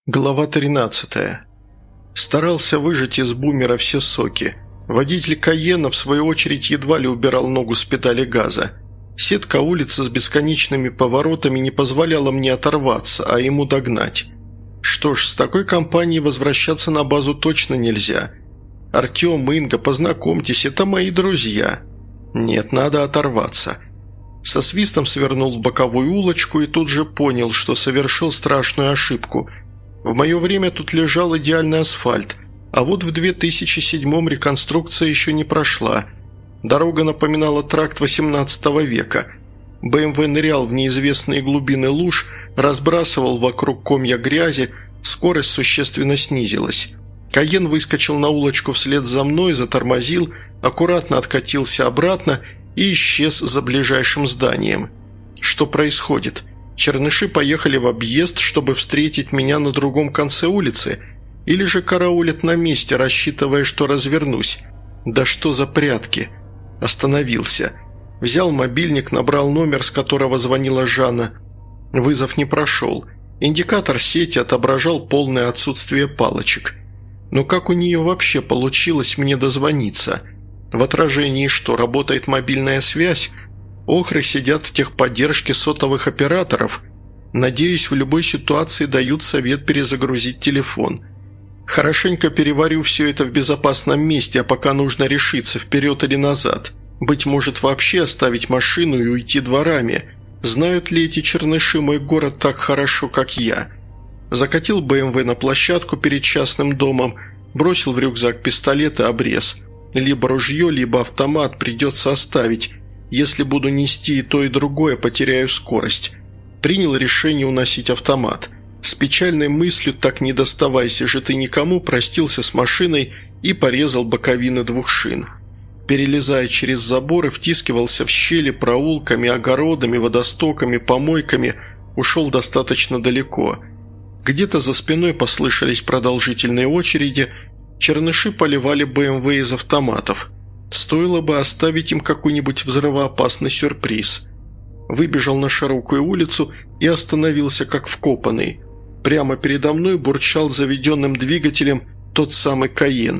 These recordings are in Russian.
Глава 13. Старался выжать из бумера все соки. Водитель Кайена, в свою очередь, едва ли убирал ногу с педали газа. Сетка улицы с бесконечными поворотами не позволяла мне оторваться, а ему догнать. Что ж, с такой компанией возвращаться на базу точно нельзя. Артем, Инга, познакомьтесь, это мои друзья. Нет, надо оторваться. Со свистом свернул в боковую улочку и тут же понял, что совершил страшную ошибку – в мое время тут лежал идеальный асфальт, а вот в 2007-м реконструкция еще не прошла. Дорога напоминала тракт 18 века. БМВ нырял в неизвестные глубины луж, разбрасывал вокруг комья грязи, скорость существенно снизилась. Кайен выскочил на улочку вслед за мной, затормозил, аккуратно откатился обратно и исчез за ближайшим зданием. Что происходит? Черныши поехали в объезд, чтобы встретить меня на другом конце улицы, или же караулят на месте, рассчитывая, что развернусь. Да что за прятки? Остановился. Взял мобильник, набрал номер, с которого звонила Жанна. Вызов не прошел. Индикатор сети отображал полное отсутствие палочек. Но как у нее вообще получилось мне дозвониться? В отражении что, работает мобильная связь? Охры сидят в техподдержке сотовых операторов. Надеюсь, в любой ситуации дают совет перезагрузить телефон. Хорошенько переварю все это в безопасном месте, а пока нужно решиться, вперед или назад. Быть может, вообще оставить машину и уйти дворами. Знают ли эти черныши мой город так хорошо, как я? Закатил БМВ на площадку перед частным домом, бросил в рюкзак пистолет и обрез. Либо ружье, либо автомат придется оставить. Если буду нести и то, и другое, потеряю скорость. Принял решение уносить автомат. С печальной мыслью «так не доставайся же ты никому» простился с машиной и порезал боковины двух шин. Перелезая через заборы, втискивался в щели проулками, огородами, водостоками, помойками, ушел достаточно далеко. Где-то за спиной послышались продолжительные очереди, черныши поливали БМВ из автоматов. Стоило бы оставить им какой-нибудь взрывоопасный сюрприз. Выбежал на широкую улицу и остановился как вкопанный. Прямо передо мной бурчал заведенным двигателем тот самый Кайен.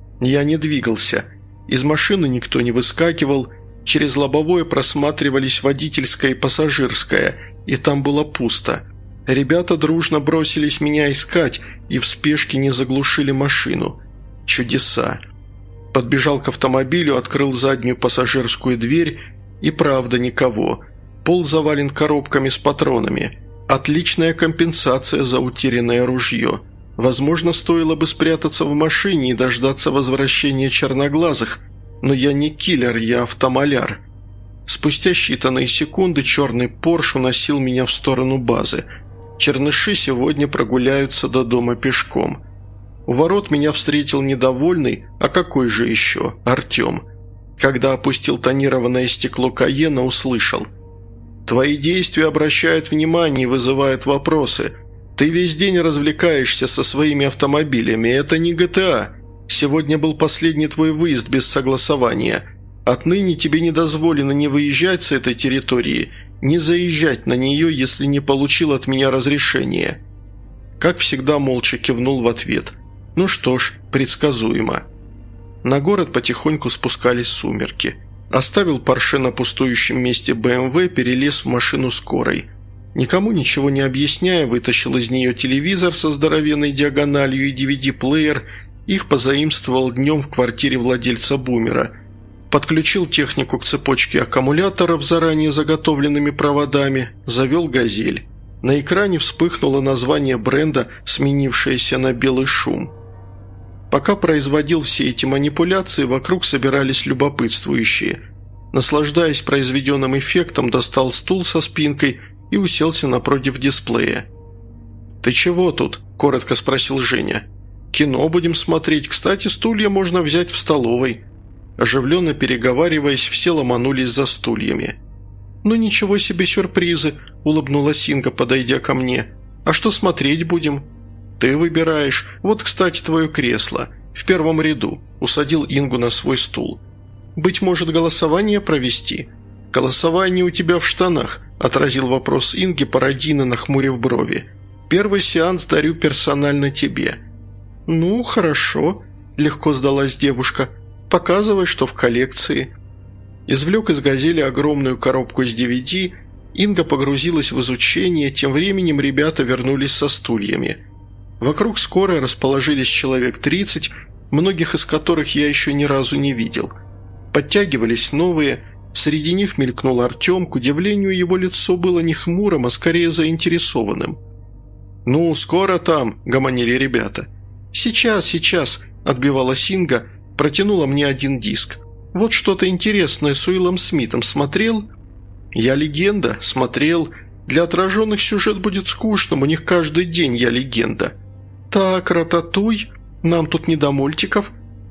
Я не двигался. Из машины никто не выскакивал. Через лобовое просматривались водительская и пассажирская, и там было пусто. Ребята дружно бросились меня искать и в спешке не заглушили машину. Чудеса. Подбежал к автомобилю, открыл заднюю пассажирскую дверь, и правда никого. Пол завален коробками с патронами. Отличная компенсация за утерянное ружье. Возможно, стоило бы спрятаться в машине и дождаться возвращения черноглазых, но я не киллер, я автомаляр. Спустя считанные секунды черный Порш уносил меня в сторону базы. Черныши сегодня прогуляются до дома пешком. У ворот меня встретил недовольный, а какой же еще, Артем. Когда опустил тонированное стекло Кайена, услышал: «Твои действия обращают внимание и вызывают вопросы. Ты весь день развлекаешься со своими автомобилями, это не GTA. Сегодня был последний твой выезд без согласования. Отныне тебе не дозволено ни выезжать с этой территории, ни заезжать на нее, если не получил от меня разрешения». Как всегда, молча кивнул в ответ. Ну что ж, предсказуемо. На город потихоньку спускались сумерки. Оставил Порше на пустующем месте БМВ, перелез в машину скорой. Никому ничего не объясняя, вытащил из нее телевизор со здоровенной диагональю и DVD-плеер. Их позаимствовал днем в квартире владельца бумера. Подключил технику к цепочке аккумуляторов с заранее заготовленными проводами. Завел «Газель». На экране вспыхнуло название бренда, сменившееся на белый шум. Пока производил все эти манипуляции, вокруг собирались любопытствующие. Наслаждаясь произведенным эффектом, достал стул со спинкой и уселся напротив дисплея. «Ты чего тут?» – коротко спросил Женя. «Кино будем смотреть. Кстати, стулья можно взять в столовой». Оживленно переговариваясь, все ломанулись за стульями. «Ну ничего себе сюрпризы!» – улыбнулась Инга, подойдя ко мне. «А что смотреть будем?» «Ты выбираешь. Вот, кстати, твое кресло. В первом ряду». Усадил Ингу на свой стул. «Быть может, голосование провести?» «Голосование у тебя в штанах», – отразил вопрос Инги, пародийно нахмурив брови. Первый сеанс дарю персонально тебе». «Ну, хорошо», – легко сдалась девушка. «Показывай, что в коллекции». Извлек из «Газели» огромную коробку с DVD. Инга погрузилась в изучение, тем временем ребята вернулись со стульями. Вокруг скорой расположились человек 30, многих из которых я еще ни разу не видел. Подтягивались новые, среди них мелькнул Артем, к удивлению его лицо было не хмурым, а скорее заинтересованным. «Ну, скоро там», – гомонили ребята. «Сейчас», – отбивалась Инга, протянула мне один диск. «Вот что-то интересное с Уиллом Смитом смотрел?» «Я легенда», – смотрел. «Для отраженных сюжет будет скучным, у них каждый день я легенда». «Так, Рататуй, нам тут не до мультиков.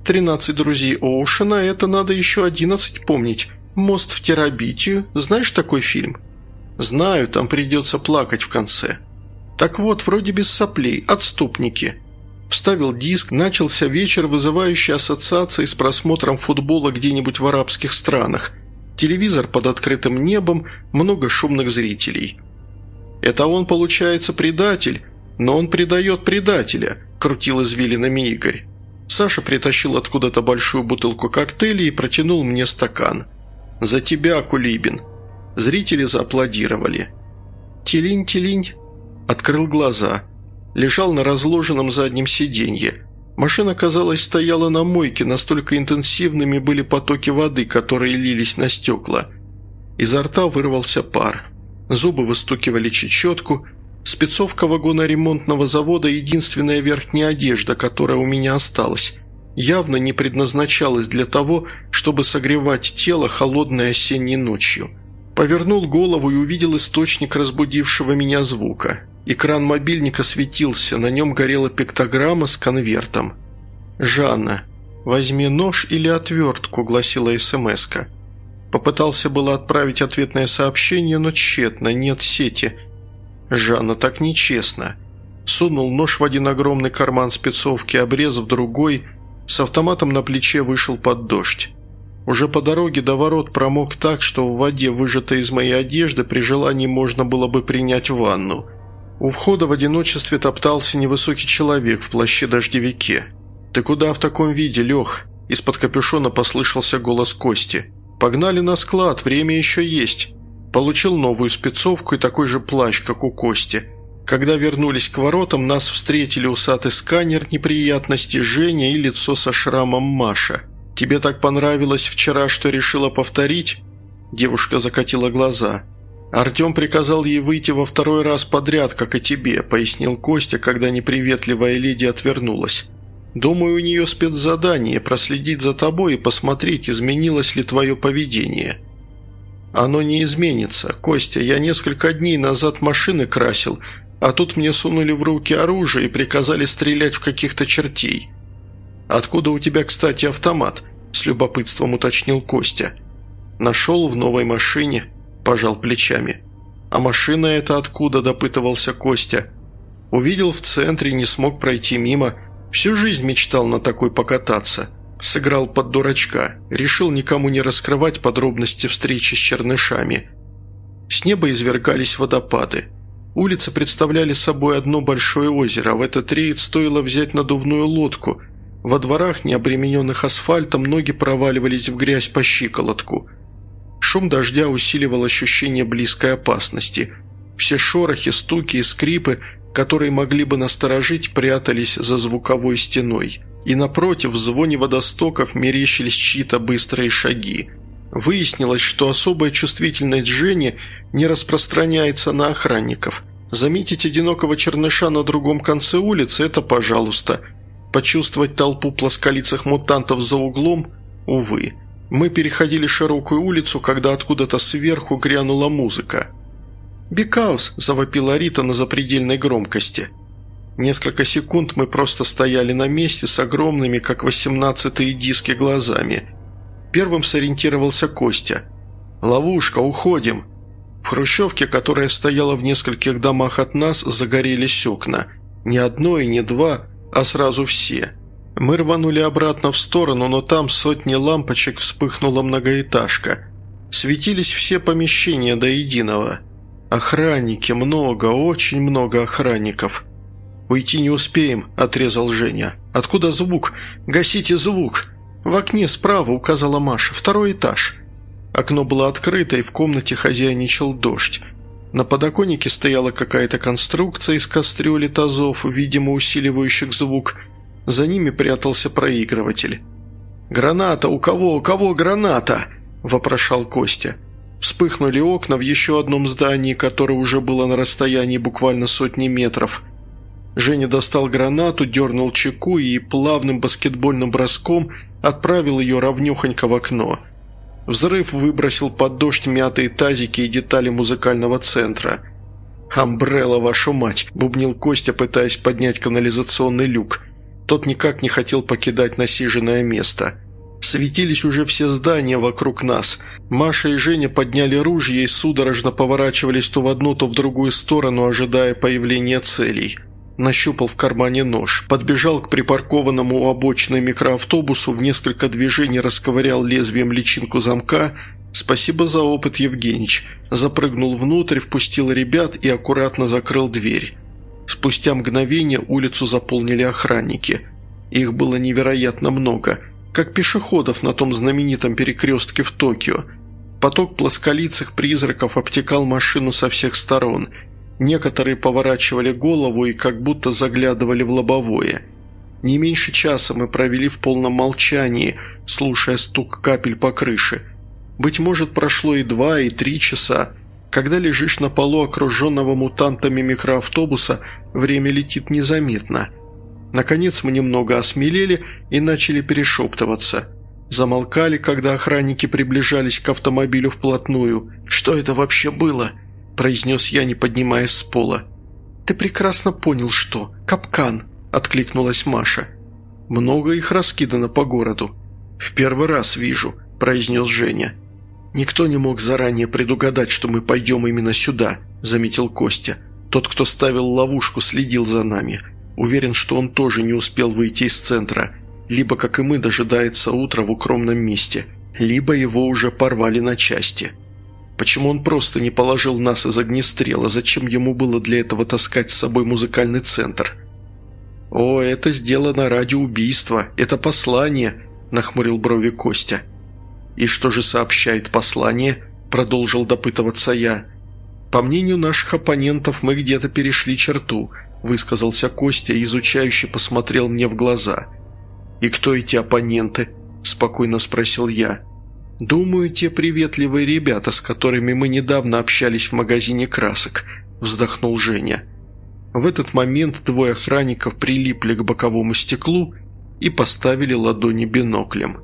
13 друзей Оушена, это надо еще 11 помнить. Мост в Терабитию, знаешь такой фильм?» «Знаю, там придется плакать в конце». «Так вот, вроде без соплей, отступники». Вставил диск, начался вечер, вызывающий ассоциации с просмотром футбола где-нибудь в арабских странах. Телевизор под открытым небом, много шумных зрителей. «Это он, получается, предатель, но он предает предателя», – крутил извилинами Игорь. Саша притащил откуда-то большую бутылку коктейля и протянул мне стакан. «За тебя, Кулибин». Зрители зааплодировали. «Тилинь-тилинь». Открыл глаза. Лежал на разложенном заднем сиденье. Машина, казалось, стояла на мойке, настолько интенсивными были потоки воды, которые лились на стекла. Изо рта вырвался пар. Зубы выстукивали чечетку. Спецовка вагона ремонтного завода – единственная верхняя одежда, которая у меня осталась. Явно не предназначалась для того, чтобы согревать тело холодной осенней ночью. Повернул голову и увидел источник разбудившего меня звука. Экран мобильника светился, на нем горела пиктограмма с конвертом. «Жанна, возьми нож или отвертку», – гласила смс-ка. Попытался было отправить ответное сообщение, но тщетно, нет сети. «Жанна, так нечестно». Сунул нож в один огромный карман спецовки, обрез в другой, с автоматом на плече вышел под дождь. Уже по дороге до ворот промок так, что в воде, выжатой из моей одежды, при желании можно было бы принять ванну. У входа в одиночестве топтался невысокий человек в плаще-дождевике. «Ты куда в таком виде, Лех?» Из-под капюшона послышался голос Кости. «Погнали на склад, время еще есть». Получил новую спецовку и такой же плащ, как у Кости. Когда вернулись к воротам, нас встретили усатый сканер неприятностей Женя и лицо со шрамом Маша. «Тебе так понравилось вчера, что решила повторить?» Девушка закатила глаза. «Артем приказал ей выйти во второй раз подряд, как и тебе», – пояснил Костя, когда неприветливая леди отвернулась. «Думаю, у нее спецзадание – проследить за тобой и посмотреть, изменилось ли твое поведение». «Оно не изменится. Костя, я несколько дней назад машины красил, а тут мне сунули в руки оружие и приказали стрелять в каких-то чертей». «Откуда у тебя, кстати, автомат?» – с любопытством уточнил Костя. «Нашел в новой машине», – пожал плечами. «А машина эта откуда?» – допытывался Костя. «Увидел в центре, не смог пройти мимо. Всю жизнь мечтал на такой покататься. Сыграл под дурачка. Решил никому не раскрывать подробности встречи с чернышами». С неба извергались водопады. Улицы представляли собой одно большое озеро, а в этот рейд стоило взять надувную лодку. Во дворах, не обремененных асфальтом, ноги проваливались в грязь по щиколотку. Шум дождя усиливал ощущение близкой опасности. Все шорохи, стуки и скрипы, которые могли бы насторожить, прятались за звуковой стеной. И напротив, в звоне водостоков мерещились чьи-то быстрые шаги. Выяснилось, что особая чувствительность Жени не распространяется на охранников. Заметить одинокого черныша на другом конце улицы – это пожалуйста. Почувствовать толпу плосколицых мутантов за углом – увы. Мы переходили широкую улицу, когда откуда-то сверху грянула музыка. «Бикаус!» – завопила Рита на запредельной громкости. Несколько секунд мы просто стояли на месте с огромными, как 18-е диски, глазами. Первым сориентировался Костя. «Ловушка, уходим!» В хрущевке, которая стояла в нескольких домах от нас, загорелись окна. Не одно и не два, а сразу все. Мы рванули обратно в сторону, но там сотни лампочек вспыхнула многоэтажка. Светились все помещения до единого. «Охранники, много, очень много охранников». «Уйти не успеем», – отрезал Женя. «Откуда звук? Гасите звук!» «В окне справа», – указала Маша. «Второй этаж». Окно было открыто, и в комнате хозяйничал дождь. На подоконнике стояла какая-то конструкция из кастрюли тазов, видимо, усиливающих звук. За ними прятался проигрыватель. «Граната! У кого? У кого граната?» – вопрошал Костя. Вспыхнули окна в еще одном здании, которое уже было на расстоянии буквально сотни метров. Женя достал гранату, дернул чеку и плавным баскетбольным броском отправил ее ровнехонько в окно. Взрыв выбросил под дождь мятые тазики и детали музыкального центра. «Амбрелла, вашу мать!» – бубнил Костя, пытаясь поднять канализационный люк. Тот никак не хотел покидать насиженное место. Светились уже все здания вокруг нас. Маша и Женя подняли ружья и судорожно поворачивались то в одну, то в другую сторону, ожидая появления целей. Нащупал в кармане нож, подбежал к припаркованному у обочины микроавтобусу, в несколько движений расковырял лезвием личинку замка. Спасибо за опыт, Евгеньич. Запрыгнул внутрь, впустил ребят и аккуратно закрыл дверь. Спустя мгновение улицу заполнили охранники. Их было невероятно много, как пешеходов на том знаменитом перекрестке в Токио. Поток плосколицых призраков обтекал машину со всех сторон. Некоторые поворачивали голову и как будто заглядывали в лобовое. Не меньше часа мы провели в полном молчании, слушая стук капель по крыше. Быть может, прошло и 2, и 3 часа. Когда лежишь на полу окруженного мутантами микроавтобуса, время летит незаметно. Наконец мы немного осмелели и начали перешептываться. Замолкали, когда охранники приближались к автомобилю вплотную. «Что это вообще было?» – произнес я, не поднимаясь с пола. «Ты прекрасно понял, что. Капкан», – откликнулась Маша. «Много их раскидано по городу». «В первый раз вижу», – произнес Женя. «Никто не мог заранее предугадать, что мы пойдем именно сюда», – заметил Костя. «Тот, кто ставил ловушку, следил за нами. Уверен, что он тоже не успел выйти из центра. Либо, как и мы, дожидается утра в укромном месте, либо его уже порвали на части. Почему он просто не положил нас из огнестрела? Зачем ему было для этого таскать с собой музыкальный центр?» «О, это сделано ради убийства. Это послание», – нахмурил брови Костя. «И что же сообщает послание?» – продолжил допытываться я. «По мнению наших оппонентов, мы где-то перешли черту», – высказался Костя, изучающе посмотрел мне в глаза. «И кто эти оппоненты?» – спокойно спросил я. «Думаю, те приветливые ребята, с которыми мы недавно общались в магазине красок», – вздохнул Женя. В этот момент 2 охранников прилипли к боковому стеклу и поставили ладони биноклем.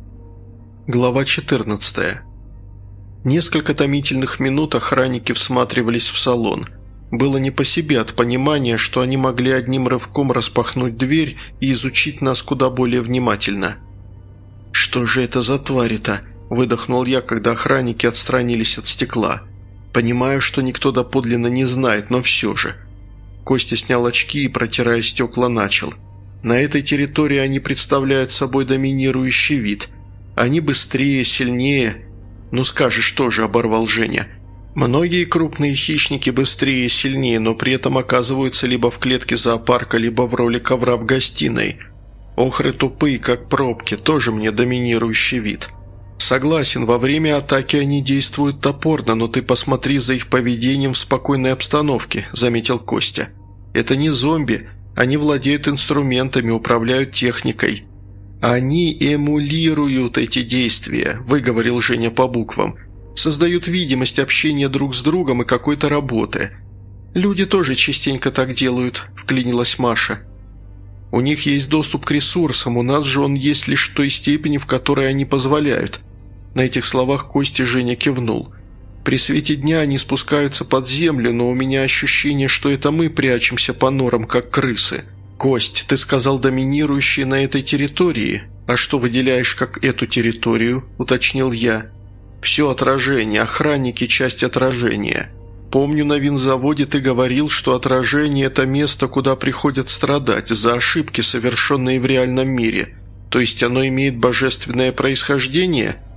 Глава 14. Несколько томительных минут охранники всматривались в салон. Было не по себе от понимания, что они могли одним рывком распахнуть дверь и изучить нас куда более внимательно. «Что же это за твари-то?» – выдохнул я, когда охранники отстранились от стекла. «Понимаю, что никто доподлинно не знает, но все же». Костя снял очки и, протирая стекла, начал. «На этой территории они представляют собой доминирующий вид. Они быстрее, сильнее...» «Ну скажешь тоже», – оборвал Женя. «Многие крупные хищники быстрее и сильнее, но при этом оказываются либо в клетке зоопарка, либо в роли ковра в гостиной. Охры тупые, как пробки, тоже мне доминирующий вид. Согласен, во время атаки они действуют топорно, но ты посмотри за их поведением в спокойной обстановке», – заметил Костя. «Это не зомби, они владеют инструментами, управляют техникой». «Они эмулируют эти действия», – выговорил Женя по буквам. «Создают видимость общения друг с другом и какой-то работы». «Люди тоже частенько так делают», – вклинилась Маша. «У них есть доступ к ресурсам, у нас же он есть лишь в той степени, в которой они позволяют». На этих словах Костя Женя кивнул. «При свете дня они спускаются под землю, но у меня ощущение, что это мы прячемся по норам, как крысы». «Кость, ты сказал доминирующие на этой территории. А что выделяешь как эту территорию?» – уточнил я. «Все отражение, охранники – часть отражения. Помню, на винзаводе ты говорил, что отражение – это место, куда приходят страдать за ошибки, совершенные в реальном мире. То есть оно имеет божественное происхождение?»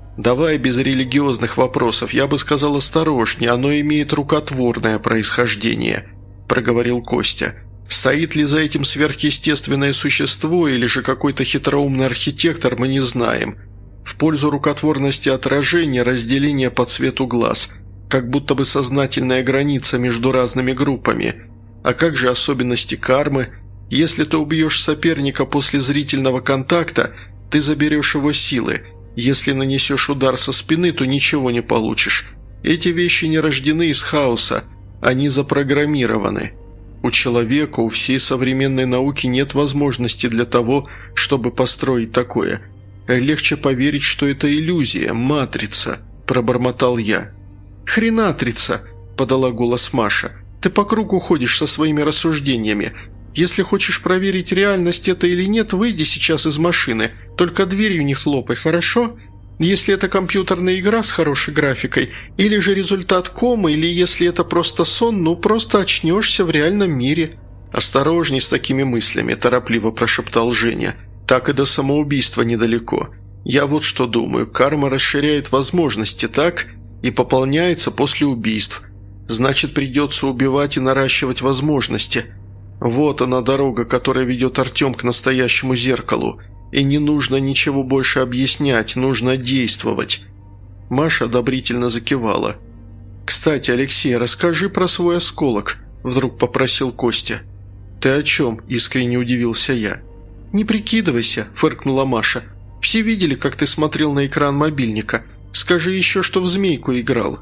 «Давай без религиозных вопросов, я бы сказал осторожнее, оно имеет рукотворное происхождение», – проговорил Костя. «Стоит ли за этим сверхъестественное существо или же какой-то хитроумный архитектор, мы не знаем. В пользу рукотворности отражения разделение по цвету глаз, как будто бы сознательная граница между разными группами. А как же особенности кармы? Если ты убьешь соперника после зрительного контакта, ты заберешь его силы. Если нанесешь удар со спины, то ничего не получишь. Эти вещи не рождены из хаоса, они запрограммированы. У человека, у всей современной науки нет возможности для того, чтобы построить такое. Легче поверить, что это иллюзия, матрица», – пробормотал я. «Хренатрица», – подала голос Маша. «Ты по кругу ходишь со своими рассуждениями. Если хочешь проверить, реальность это или нет, выйди сейчас из машины. Только дверью не хлопай, хорошо? Если это компьютерная игра с хорошей графикой, или же результат комы, или если это просто сон, ну просто очнешься в реальном мире». «Осторожней с такими мыслями», – торопливо прошептал Женя. «Так и до самоубийства недалеко. Я вот что думаю. Карма расширяет возможности, так? И пополняется после убийств. Значит, придется убивать и наращивать возможности. Вот она дорога, которая ведет Артем к настоящему зеркалу. И не нужно ничего больше объяснять, нужно действовать». Маша одобрительно закивала. «Кстати, Алексей, расскажи про свой осколок», – вдруг попросил Костя. «Ты о чем?» – искренне удивился я. «Не прикидывайся», – фыркнула Маша. «Все видели, как ты смотрел на экран мобильника. Скажи еще, что в змейку играл».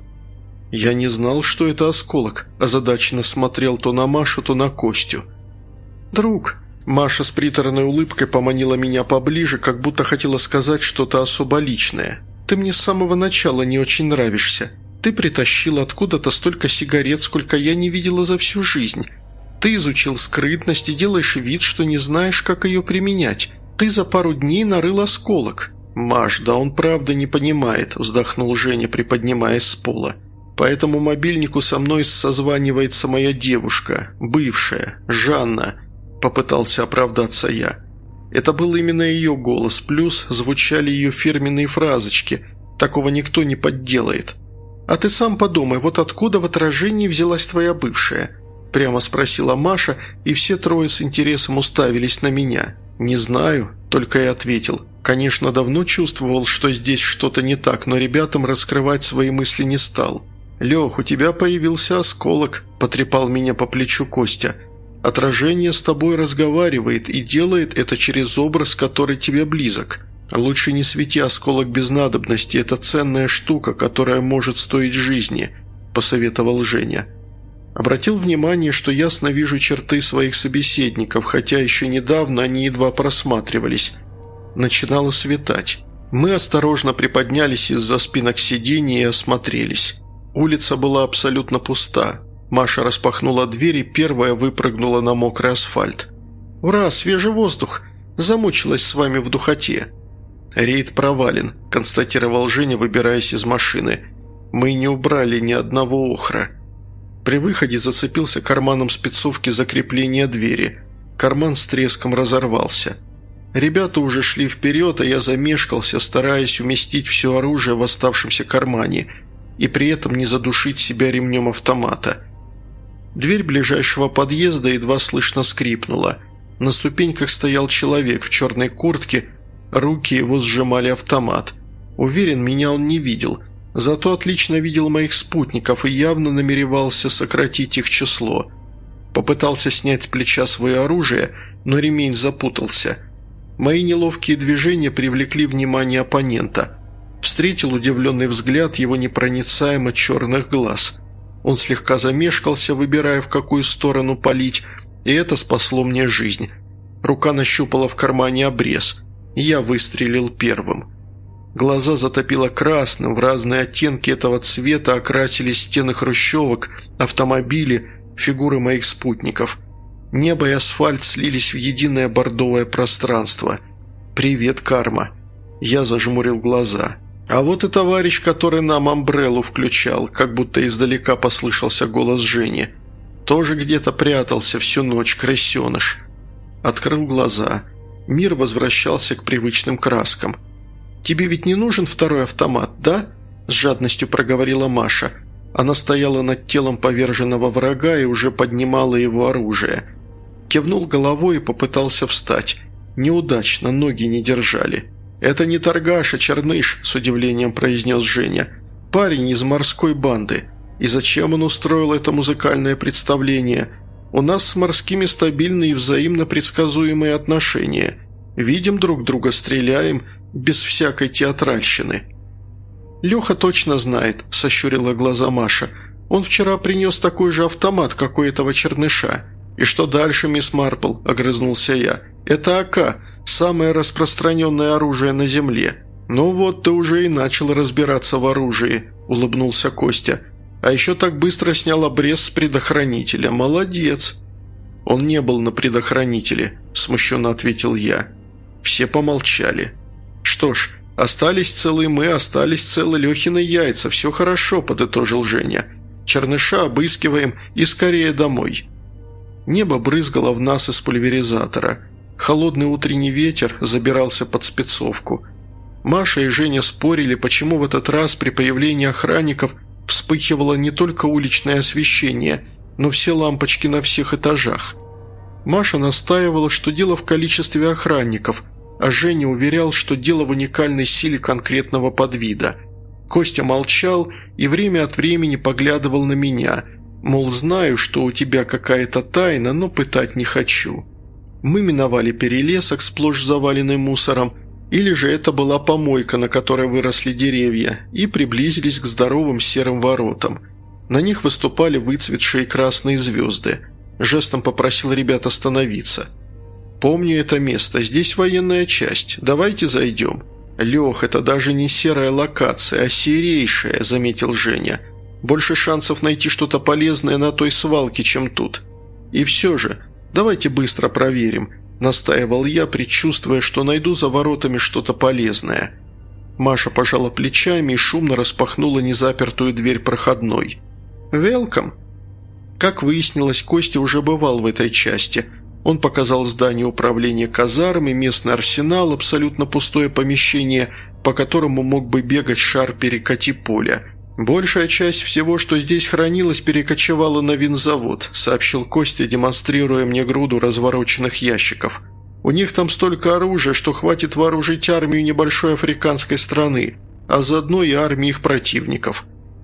Я не знал, что это осколок, озадаченно смотрел то на Машу, то на Костю. «Друг», – Маша с приторной улыбкой поманила меня поближе, как будто хотела сказать что-то особо личное. «Ты мне с самого начала не очень нравишься. Ты притащил откуда-то столько сигарет, сколько я не видела за всю жизнь. Ты изучил скрытность и делаешь вид, что не знаешь, как ее применять. Ты за пару дней нарыл осколок». «Маш, да он правда не понимает», – вздохнул Женя, приподнимаясь с пола. «По этому мобильнику со мной созванивается моя девушка, бывшая, Жанна», – попытался оправдаться я. Это был именно ее голос, плюс звучали ее фирменные фразочки. Такого никто не подделает. «А ты сам подумай, вот откуда в отражении взялась твоя бывшая?» – прямо спросила Маша, и все трое с интересом уставились на меня. «Не знаю», – только и ответил. Конечно, давно чувствовал, что здесь что-то не так, но ребятам раскрывать свои мысли не стал. «Лех, у тебя появился осколок», – потрепал меня по плечу Костя. «Отражение с тобой разговаривает и делает это через образ, который тебе близок. Лучше не свети осколок без надобности, это ценная штука, которая может стоить жизни», – посоветовал Женя. Обратил внимание, что ясно вижу черты своих собеседников, хотя еще недавно они едва просматривались. Начинало светать. Мы осторожно приподнялись из-за спинок сидений и осмотрелись. Улица была абсолютно пуста. Маша распахнула дверь и первая выпрыгнула на мокрый асфальт. «Ура, свежий воздух! Замучилась с вами в духоте». «Рейд провален», – констатировал Женя, выбираясь из машины. «Мы не убрали ни одного охра». При выходе зацепился карманом спецовки за крепление двери. Карман с треском разорвался. Ребята уже шли вперед, а я замешкался, стараясь уместить все оружие в оставшемся кармане и при этом не задушить себя ремнем автомата. Дверь ближайшего подъезда едва слышно скрипнула. На ступеньках стоял человек в черной куртке, руки его сжимали автомат. Уверен, меня он не видел, зато отлично видел моих спутников и явно намеревался сократить их число. Попытался снять с плеча свое оружие, но ремень запутался. Мои неловкие движения привлекли внимание оппонента. Встретил удивленный взгляд его непроницаемо черных глаз. Он слегка замешкался, выбирая, в какую сторону палить, и это спасло мне жизнь. Рука нащупала в кармане обрез, и я выстрелил первым. Глаза затопило красным, в разные оттенки этого цвета окрасились стены хрущевок, автомобили, фигуры моих спутников. Небо и асфальт слились в единое бордовое пространство. «Привет, карма!» Я зажмурил глаза. «А вот и товарищ, который нам амбреллу включал», как будто издалека послышался голос Жени. «Тоже где-то прятался всю ночь, крысеныш». Открыл глаза. Мир возвращался к привычным краскам. «Тебе ведь не нужен второй автомат, да?» – с жадностью проговорила Маша. Она стояла над телом поверженного врага и уже поднимала его оружие. Кивнул головой и попытался встать. Неудачно, ноги не держали. «Это не торгаш, а черныш», – с удивлением произнес Женя. «Парень из морской банды. И зачем он устроил это музыкальное представление? У нас с морскими стабильные и взаимно предсказуемые отношения. Видим друг друга, стреляем, без всякой театральщины». «Леха точно знает», – сощурила глаза Маша. «Он вчера принес такой же автомат, как у этого черныша». «И что дальше, мисс Марпл?» – огрызнулся я. «Это АК, самое распространенное оружие на земле». «Ну вот, ты уже и начал разбираться в оружии», – улыбнулся Костя. «А еще так быстро снял обрез с предохранителя. Молодец!» «Он не был на предохранителе», – смущенно ответил я. Все помолчали. «Что ж, остались целы мы, остались целы Лехины яйца. Все хорошо», – подытожил Женя. «Черныша обыскиваем и скорее домой». Небо брызгало в нас из пульверизатора. Холодный утренний ветер забирался под спецовку. Маша и Женя спорили, почему в этот раз при появлении охранников вспыхивало не только уличное освещение, но все лампочки на всех этажах. Маша настаивала, что дело в количестве охранников, а Женя уверял, что дело в уникальной силе конкретного подвида. Костя молчал и время от времени поглядывал на меня, мол, знаю, что у тебя какая-то тайна, но пытать не хочу. Мы миновали перелесок, сплошь заваленный мусором, или же это была помойка, на которой выросли деревья, и приблизились к здоровым серым воротам. На них выступали выцветшие красные звезды. Жестом попросил ребят остановиться. «Помню это место, здесь военная часть, давайте зайдем». «Лех, это даже не серая локация, а серейшая», – заметил Женя. «Больше шансов найти что-то полезное на той свалке, чем тут. И все же, давайте быстро проверим», – настаивал я, предчувствуя, что найду за воротами что-то полезное. Маша пожала плечами и шумно распахнула незапертую дверь проходной. «Велкам». Как выяснилось, Костя уже бывал в этой части. Он показал здание управления казармой, местный арсенал, абсолютно пустое помещение, по которому мог бы бегать шар перекати поля. «Большая часть всего, что здесь хранилось, перекочевала на винзавод», – сообщил Костя, демонстрируя мне груду развороченных ящиков. «У них там столько оружия, что хватит вооружить армию небольшой африканской страны, а заодно и армии их противников».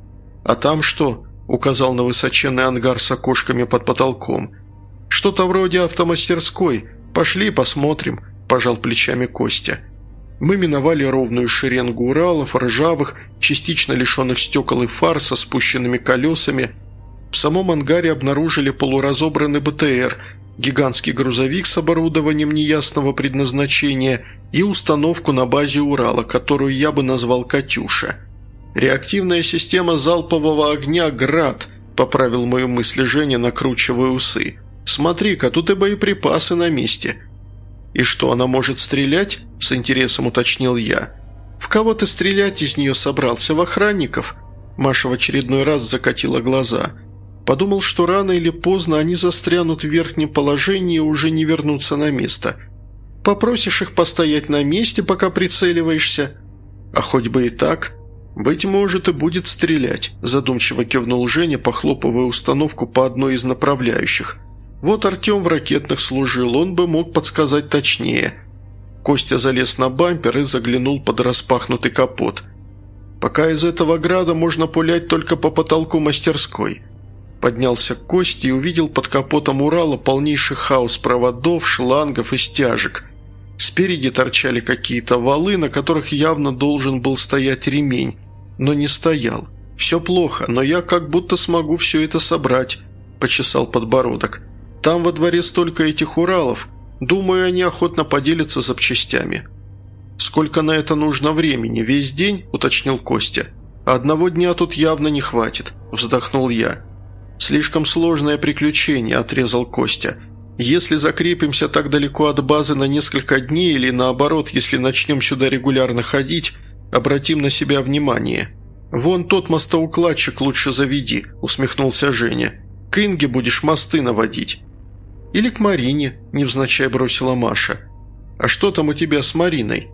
«А там что?» – указал на высоченный ангар с окошками под потолком. «Что-то вроде автомастерской. Пошли посмотрим», – пожал плечами Костя. Мы миновали ровную шеренгу Уралов, ржавых, частично лишенных стекол и фар со спущенными колесами. В самом ангаре обнаружили полуразобранный БТР, гигантский грузовик с оборудованием неясного предназначения и установку на базе Урала, которую я бы назвал «Катюша». «Реактивная система залпового огня «Град», – поправил мою мысль Женя, накручивая усы. «Смотри-ка, тут и боеприпасы на месте». «И что, она может стрелять?» – с интересом уточнил я. «В кого ты стрелять из нее собрался? В охранников?» Маша в очередной раз закатила глаза. Подумал, что рано или поздно они застрянут в верхнем положении и уже не вернутся на место. «Попросишь их постоять на месте, пока прицеливаешься?» «А хоть бы и так. Быть может, и будет стрелять», – задумчиво кивнул Женя, похлопывая установку по одной из направляющих. «Вот Артем в ракетных служил, он бы мог подсказать точнее». Костя залез на бампер и заглянул под распахнутый капот. «Пока из этого града можно пулять только по потолку мастерской». Поднялся к Косте и увидел под капотом Урала полнейший хаос проводов, шлангов и стяжек. Спереди торчали какие-то валы, на которых явно должен был стоять ремень, но не стоял. «Все плохо, но я как будто смогу все это собрать», – почесал подбородок. «Там во дворе столько этих Уралов. Думаю, они охотно поделятся запчастями». «Сколько на это нужно времени? Весь день?» – уточнил Костя. «Одного дня тут явно не хватит», – вздохнул я. «Слишком сложное приключение», – отрезал Костя. «Если закрепимся так далеко от базы на несколько дней или наоборот, если начнем сюда регулярно ходить, обратим на себя внимание». «Вон тот мостоукладчик лучше заведи», – усмехнулся Женя. «К Инге будешь мосты наводить». «Или к Марине», – невзначай бросила Маша. «А что там у тебя с Мариной?»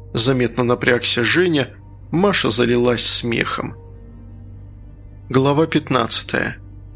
Заметно напрягся Женя, Маша залилась смехом. Глава 15.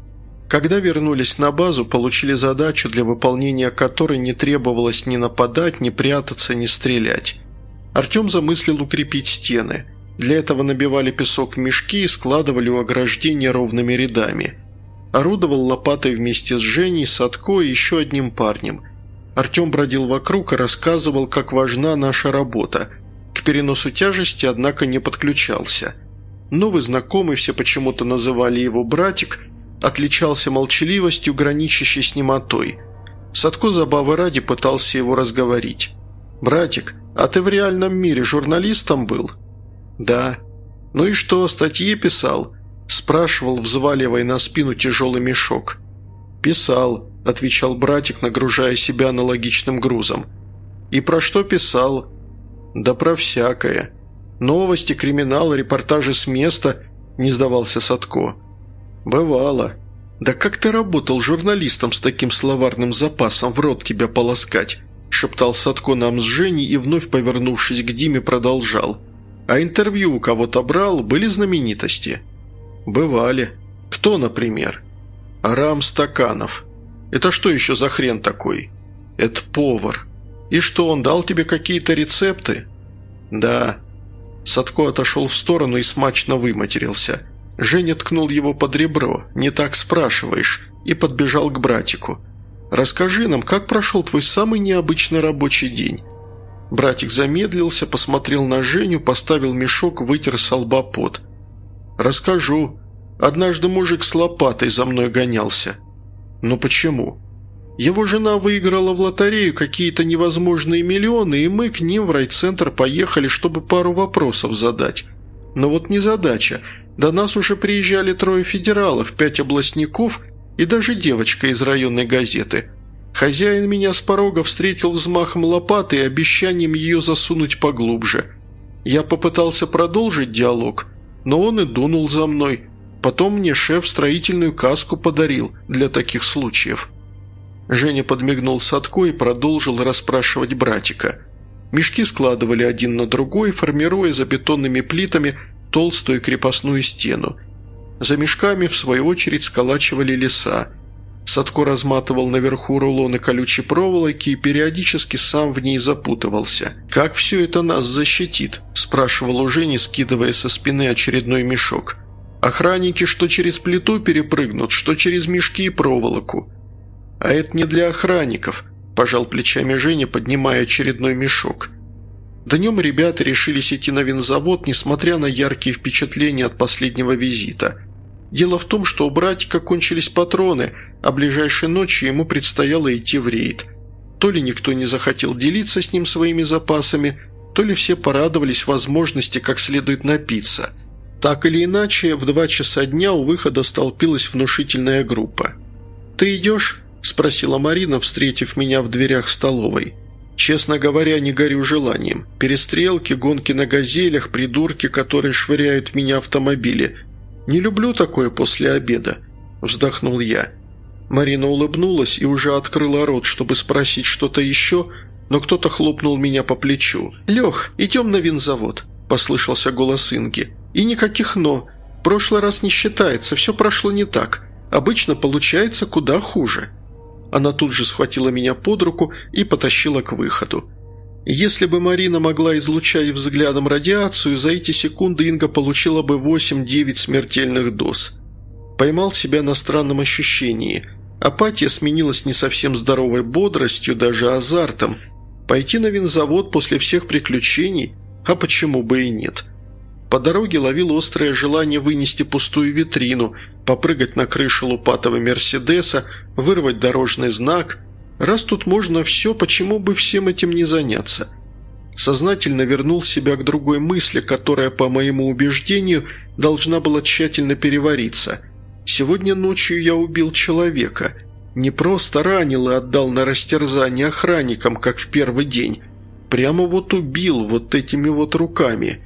Когда вернулись на базу, получили задачу, для выполнения которой не требовалось ни нападать, ни прятаться, ни стрелять. Артем замыслил укрепить стены. Для этого набивали песок в мешки и складывали у ограждения ровными рядами. Орудовал лопатой вместе с Женей, Садко и еще одним парнем. Артем бродил вокруг и рассказывал, как важна наша работа. К переносу тяжести, однако, не подключался. Новый знакомый, все почему-то называли его «братик», отличался молчаливостью, граничащей с немотой. Садко забавы ради пытался его разговорить. «Братик, а ты в реальном мире журналистом был?» «Да». «Ну и что, статьи писал?» – спрашивал, взваливая на спину тяжелый мешок. «Писал», – отвечал братик, нагружая себя аналогичным грузом. «И про что писал?» «Да про всякое. Новости, криминал, репортажи с места», – не сдавался Садко. «Бывало. Да как ты работал журналистом с таким словарным запасом, в рот тебя полоскать?» – шептал Садко нам с Женей и, вновь повернувшись к Диме, продолжал. «А интервью у кого-то брал, были знаменитости?» «Бывали. Кто, например?» «Арам Стаканов. Это что еще за хрен такой?» «Это повар. И что, он дал тебе какие-то рецепты?» «Да». Садко отошел в сторону и смачно выматерился. Женя ткнул его под ребро. «Не так спрашиваешь», и подбежал к братику. «Расскажи нам, как прошел твой самый необычный рабочий день?» Братик замедлился, посмотрел на Женю, поставил мешок, вытер со лба пот. «Расскажу. Однажды мужик с лопатой за мной гонялся». «Ну почему?» «Его жена выиграла в лотерею какие-то невозможные миллионы, и мы к ним в райцентр поехали, чтобы пару вопросов задать. Но вот незадача. До нас уже приезжали 3 федералов, 5 областников и даже девочка из районной газеты. Хозяин меня с порога встретил взмахом лопаты и обещанием ее засунуть поглубже. Я попытался продолжить диалог, но он и дунул за мной. Потом мне шеф строительную каску подарил для таких случаев». Женя подмигнул Садко и продолжил расспрашивать братика. Мешки складывали один на другой, формируя за бетонными плитами толстую крепостную стену. За мешками, в свою очередь, сколачивали леса. Садко разматывал наверху рулоны колючей проволоки и периодически сам в ней запутывался. «Как все это нас защитит?» – спрашивал у Жени, скидывая со спины очередной мешок. «Охранники что через плиту перепрыгнут, что через мешки и проволоку». «А это не для охранников», – пожал плечами Женя, поднимая очередной мешок. Днем ребята решились идти на винзавод, несмотря на яркие впечатления от последнего визита. Дело в том, что у братика кончились патроны, а ближайшей ночью ему предстояло идти в рейд. То ли никто не захотел делиться с ним своими запасами, то ли все порадовались возможности как следует напиться. Так или иначе, в 2 часа дня у выхода столпилась внушительная группа. «Ты идешь?» – спросила Марина, встретив меня в дверях столовой. «Честно говоря, не горю желанием. Перестрелки, гонки на газелях, придурки, которые швыряют в меня автомобили. Не люблю такое после обеда», – вздохнул я. Марина улыбнулась и уже открыла рот, чтобы спросить что-то еще, но кто-то хлопнул меня по плечу. «Лех, идем на винзавод», – послышался голос Инги. «И никаких «но». Прошлый раз не считается, все прошло не так. Обычно получается куда хуже». Она тут же схватила меня под руку и потащила к выходу. Если бы Марина могла излучать взглядом радиацию, за эти секунды Инга получила бы 8-9 смертельных доз. Поймал себя на странном ощущении. Апатия сменилась не совсем здоровой бодростью, даже азартом. Пойти на винзавод после всех приключений? А почему бы и нет? По дороге ловил острое желание вынести пустую витрину, попрыгать на крышу лупатого «Мерседеса», вырвать дорожный знак. Раз тут можно все, почему бы всем этим не заняться? Сознательно вернул себя к другой мысли, которая, по моему убеждению, должна была тщательно перевариться. Сегодня ночью я убил человека. Не просто ранил и отдал на растерзание охранникам, как в первый день. Прямо вот убил вот этими вот руками.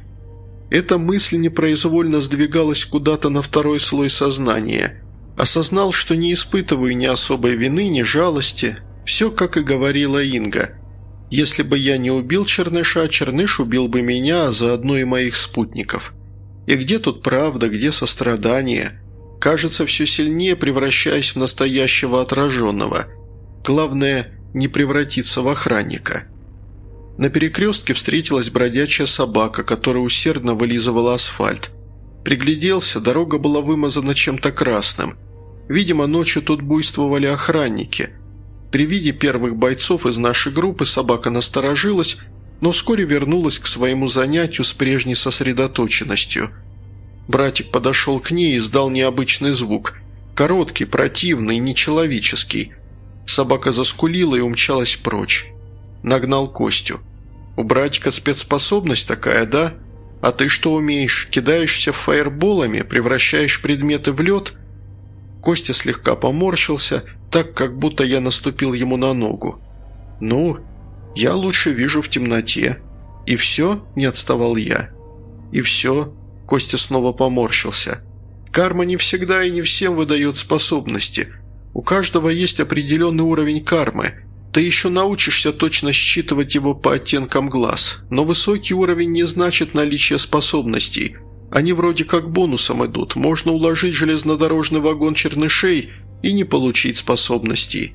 Эта мысль непроизвольно сдвигалась куда-то на второй слой сознания. Осознал, что не испытываю ни особой вины, ни жалости. Все, как и говорила Инга. Если бы я не убил Черныша, Черныш убил бы меня, а заодно и моих спутников. И где тут правда, где сострадание? Кажется, все сильнее превращаясь в настоящего отраженного. Главное, не превратиться в охранника. На перекрестке встретилась бродячая собака, которая усердно вылизывала асфальт. Пригляделся, дорога была вымазана чем-то красным. Видимо, ночью тут буйствовали охранники. При виде первых бойцов из нашей группы собака насторожилась, но вскоре вернулась к своему занятию с прежней сосредоточенностью. Братик подошел к ней и издал необычный звук. Короткий, противный, нечеловеческий. Собака заскулила и умчалась прочь. Нагнал Костю. «У братика спецспособность такая, да? А ты что умеешь? Кидаешься фаерболами, превращаешь предметы в лед?» Костя слегка поморщился, так, как будто я наступил ему на ногу. «Ну, я лучше вижу в темноте». «И все?» – не отставал я. «И все?» – Костя снова поморщился. «Карма не всегда и не всем выдает способности. У каждого есть определенный уровень кармы. Ты еще научишься точно считывать его по оттенкам глаз. Но высокий уровень не значит наличие способностей. Они вроде как бонусом идут. Можно уложить железнодорожный вагон Чернышей и не получить способностей».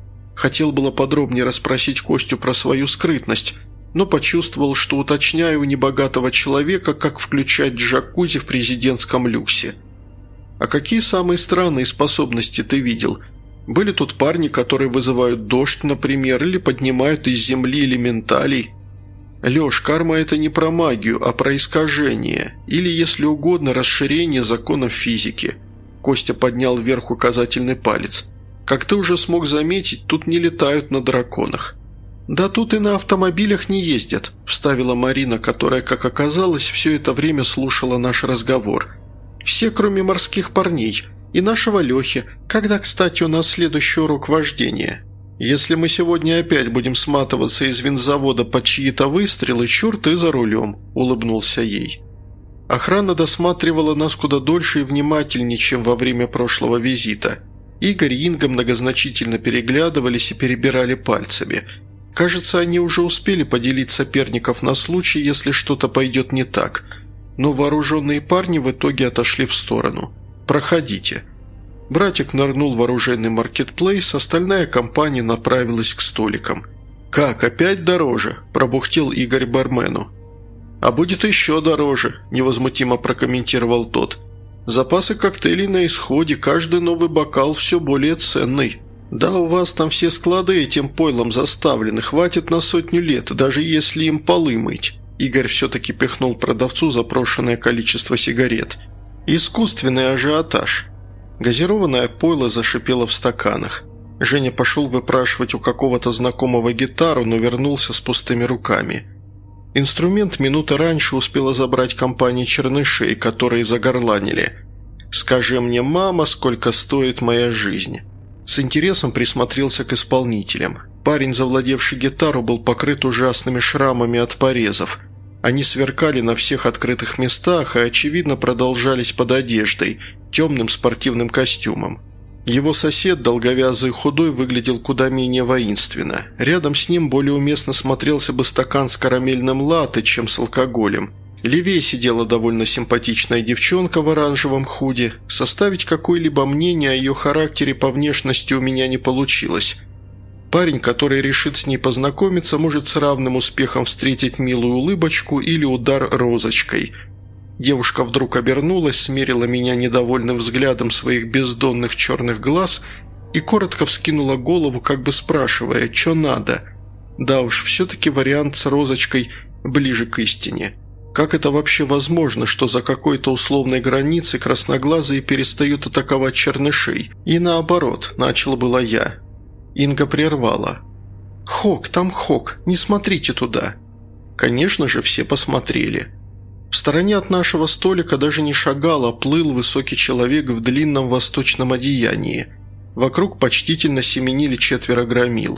Хотел было подробнее расспросить Костю про свою скрытность, но почувствовал, что уточняю у небогатого человека, как включать джакузи в президентском люксе. «А какие самые странные способности ты видел? Были тут парни, которые вызывают дождь, например, или поднимают из земли элементалей?» «Леш, карма – это не про магию, а про искажение, или, если угодно, расширение законов физики». Костя поднял вверх указательный палец. «Как ты уже смог заметить, тут не летают на драконах». «Да тут и на автомобилях не ездят», – вставила Марина, которая, как оказалось, все это время слушала наш разговор. «Все, кроме морских парней. И нашего Лехи. Когда, кстати, у нас следующий урок вождения?» «Если мы сегодня опять будем сматываться из винзавода под чьи-то выстрелы, чур ты за рулем», – улыбнулся ей. Охрана досматривала нас куда дольше и внимательнее, чем во время прошлого визита. Игорь и Инга многозначительно переглядывались и перебирали пальцами. Кажется, они уже успели поделить соперников на случай, если что-то пойдет не так. Но вооруженные парни в итоге отошли в сторону. «Проходите». Братик нырнул в оружейный маркетплейс, остальная компания направилась к столикам. «Как, опять дороже?» – пробухтел Игорь бармену. «А будет еще дороже», – невозмутимо прокомментировал тот. «Запасы коктейлей на исходе, каждый новый бокал все более ценный. Да, у вас там все склады этим пойлом заставлены, хватит на 100 лет, даже если им полы мыть». Игорь все-таки пихнул продавцу запрошенное количество сигарет. «Искусственный ажиотаж». Газированное пойло зашипело в стаканах. Женя пошел выпрашивать у какого-то знакомого гитару, но вернулся с пустыми руками. Инструмент минуты раньше успела забрать компания Чернышей, которые загорланили. «Скажи мне, мама, сколько стоит моя жизнь?» С интересом присмотрелся к исполнителям. Парень, завладевший гитару, был покрыт ужасными шрамами от порезов. Они сверкали на всех открытых местах и, очевидно, продолжались под одеждой, темным спортивным костюмом. Его сосед, долговязый и худой, выглядел куда менее воинственно. Рядом с ним более уместно смотрелся бы стакан с карамельным латте, чем с алкоголем. Левее сидела довольно симпатичная девчонка в оранжевом худи. Составить какое-либо мнение о ее характере по внешности у меня не получилось. Парень, который решит с ней познакомиться, может с равным успехом встретить милую улыбочку или удар розочкой. Девушка вдруг обернулась, смерила меня недовольным взглядом своих бездонных черных глаз и коротко вскинула голову, как бы спрашивая, что надо. Да уж, все-таки вариант с розочкой ближе к истине. Как это вообще возможно, что за какой-то условной границей красноглазые перестают атаковать чернышей? И наоборот, начал была я. Инга прервала. «Хок, там Хок, не смотрите туда». Конечно же, все посмотрели. В стороне от нашего столика даже не шагал, а плыл высокий человек в длинном восточном одеянии. Вокруг почтительно семенили 4 громил.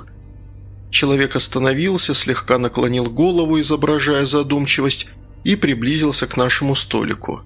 Человек остановился, слегка наклонил голову, изображая задумчивость, и приблизился к нашему столику.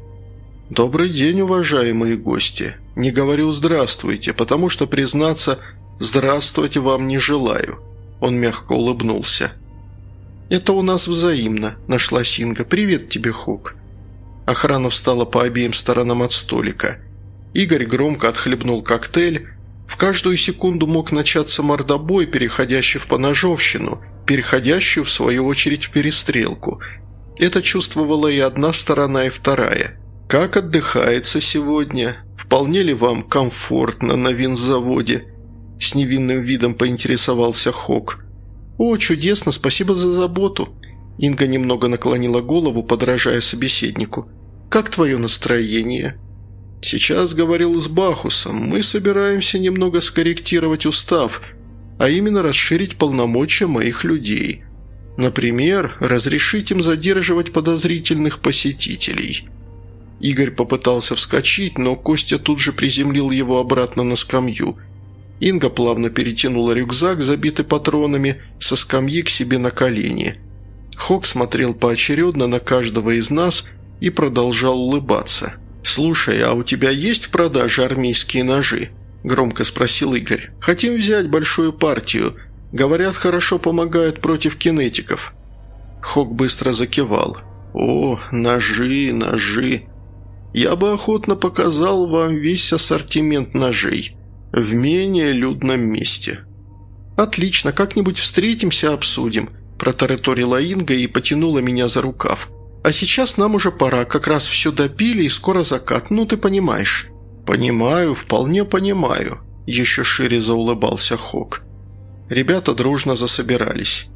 «Добрый день, уважаемые гости. Не говорю «здравствуйте», потому что, признаться, «здравствовать» вам не желаю». Он мягко улыбнулся. «Это у нас взаимно», – нашлась Инга. «Привет тебе, Хок». Охрана встала по обеим сторонам от столика. Игорь громко отхлебнул коктейль. В каждую секунду мог начаться мордобой, переходящий в поножовщину, переходящую, в свою очередь, в перестрелку. Это чувствовала и одна сторона, и вторая. «Как отдыхается сегодня? Вполне ли вам комфортно на винзаводе?» С невинным видом поинтересовался Хок. «О, чудесно, спасибо за заботу». Инга немного наклонила голову, подражая собеседнику. «Как твое настроение?» «Сейчас говорил с Бахусом. Мы собираемся немного скорректировать устав, а именно расширить полномочия моих людей. Например, разрешить им задерживать подозрительных посетителей». Игорь попытался вскочить, но Костя тут же приземлил его обратно на скамью. Инга плавно перетянула рюкзак, забитый патронами, со скамьи к себе на колени. Хок смотрел поочередно на каждого из нас и продолжал улыбаться. «Слушай, а у тебя есть в продаже армейские ножи?» – громко спросил Игорь. «Хотим взять большую партию. Говорят, хорошо помогают против кинетиков». Хок быстро закивал. «О, ножи, ножи. Я бы охотно показал вам весь ассортимент ножей. В менее людном месте». «Отлично, как-нибудь встретимся, обсудим», – протараторила Инга и потянула меня за рукав. «А сейчас нам уже пора, как раз все допили и скоро закат, ну ты понимаешь». «Понимаю, вполне понимаю», – еще шире заулыбался Хок. Ребята дружно засобирались.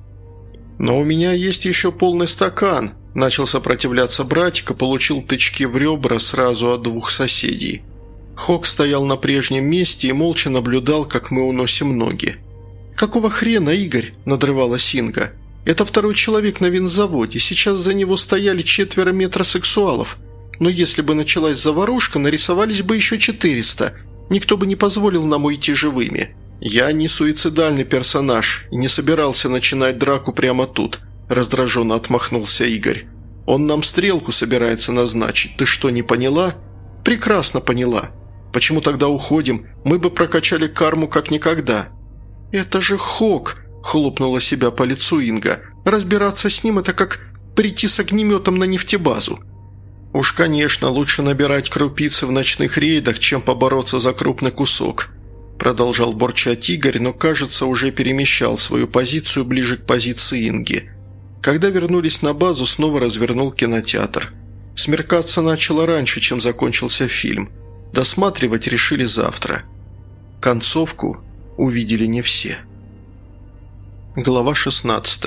«Но у меня есть еще полный стакан», – начал сопротивляться братик и получил тычки в ребра сразу от двух соседей. Хок стоял на прежнем месте и молча наблюдал, как мы уносим ноги. «Какого хрена, Игорь?» – надрывалась Инга. «Это второй человек на винзаводе. Сейчас за него стояли 4 метросексуалов. Но если бы началась заварушка, нарисовались бы еще 400. Никто бы не позволил нам уйти живыми. Я не суицидальный персонаж и не собирался начинать драку прямо тут», – раздраженно отмахнулся Игорь. «Он нам стрелку собирается назначить. Ты что, не поняла?» «Прекрасно поняла. Почему тогда уходим? Мы бы прокачали карму как никогда». «Это же Хок!» – хлопнула себя по лицу Инга. «Разбираться с ним – это как прийти с огнеметом на нефтебазу». «Уж, конечно, лучше набирать крупицы в ночных рейдах, чем побороться за крупный кусок», – продолжал бурчать Игорь, но, кажется, уже перемещал свою позицию ближе к позиции Инги. Когда вернулись на базу, снова развернул кинотеатр. Смеркаться начало раньше, чем закончился фильм. Досматривать решили завтра. Концовку увидели не все. Глава 16.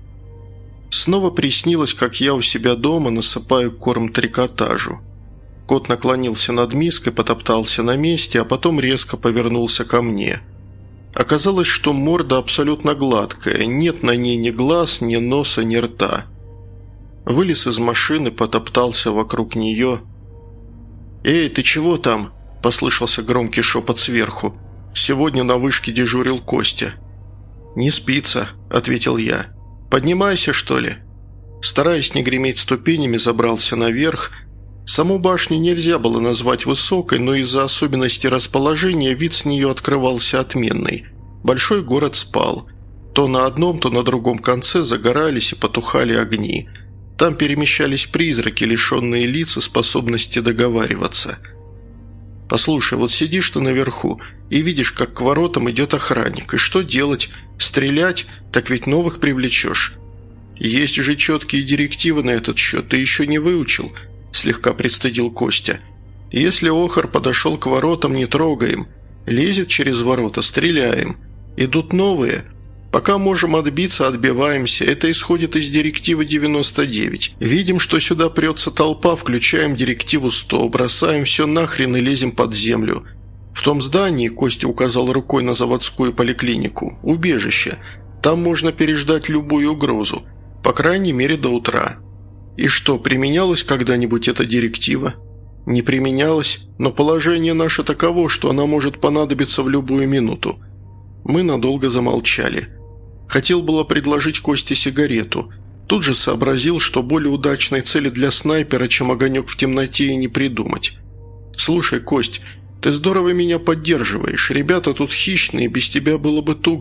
Снова приснилось, как я у себя дома насыпаю корм трикотажу. Кот наклонился над миской, потоптался на месте, а потом резко повернулся ко мне. Оказалось, что морда абсолютно гладкая, нет на ней ни глаз, ни носа, ни рта. Вылез из машины, потоптался вокруг нее. «Эй, ты чего там?» – послышался громкий шепот сверху. Сегодня на вышке дежурил Костя. «Не спится», – ответил я. «Поднимайся, что ли?» Стараясь не греметь ступенями, забрался наверх. Саму башню нельзя было назвать высокой, но из-за особенностей расположения вид с нее открывался отменный. Большой город спал. То на одном, то на другом конце загорались и потухали огни. Там перемещались призраки, лишенные лиц и способности договариваться. «Послушай, вот сидишь ты наверху и видишь, как к воротам идет охранник. И что делать? Стрелять? Так ведь новых привлечешь. Есть же четкие директивы на этот счет. Ты еще не выучил?» – слегка пристыдил Костя. «Если охор подошел к воротам, не трогаем. Лезет через ворота – стреляем. Идут новые. Пока можем отбиться, отбиваемся. Это исходит из директивы 99. Видим, что сюда прется толпа, включаем директиву 100, бросаем все нахрен и лезем под землю. В том здании, Костя указал рукой на заводскую поликлинику, убежище. Там можно переждать любую угрозу. По крайней мере, до утра. И что, применялась когда-нибудь эта директива? Не применялась, но положение наше таково, что она может понадобиться в любую минуту. Мы надолго замолчали. Хотел было предложить Косте сигарету. Тут же сообразил, что более удачной цели для снайпера, чем огонек в темноте, и не придумать. «Слушай, Кость, ты здорово меня поддерживаешь. Ребята тут хищные, без тебя было бы туго.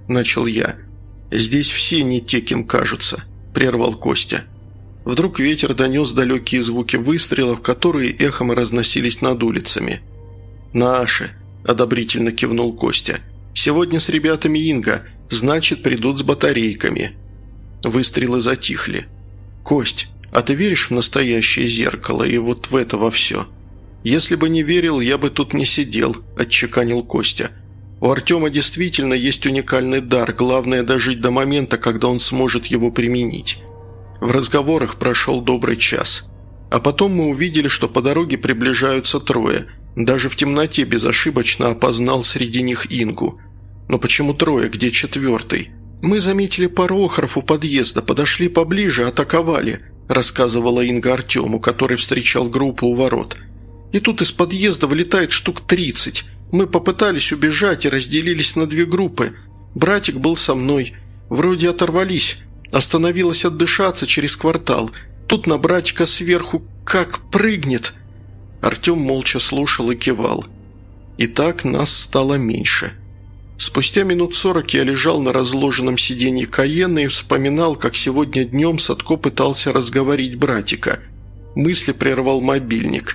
начал я. «Здесь все не те, кем кажутся», – прервал Костя. Вдруг ветер донес далекие звуки выстрелов, которые эхом разносились над улицами. «Наши», – одобрительно кивнул Костя. «Сегодня с ребятами Инга, значит, придут с батарейками». Выстрелы затихли. «Кость, а ты веришь в настоящее зеркало и вот в это во все?» «Если бы не верил, я бы тут не сидел», – отчеканил Костя. «У Артема действительно есть уникальный дар, главное дожить до момента, когда он сможет его применить». В разговорах прошел добрый час. А потом мы увидели, что по дороге приближаются трое. Даже в темноте безошибочно опознал среди них Ингу. Но почему трое, где четвертый? «Мы заметили пару охров у подъезда, подошли поближе, атаковали», – рассказывала Инга Артему, который встречал группу у ворот. «И тут из подъезда вылетает штук 30. Мы попытались убежать и разделились на 2 группы. Братик был со мной. Вроде оторвались. Остановилась отдышаться через квартал. Тут на братика сверху как прыгнет». Артем молча слушал и кивал. И так нас стало меньше. Спустя минут 40 я лежал на разложенном сиденье Кайена и вспоминал, как сегодня днем Садко пытался разговорить братика. Мысли прервал мобильник.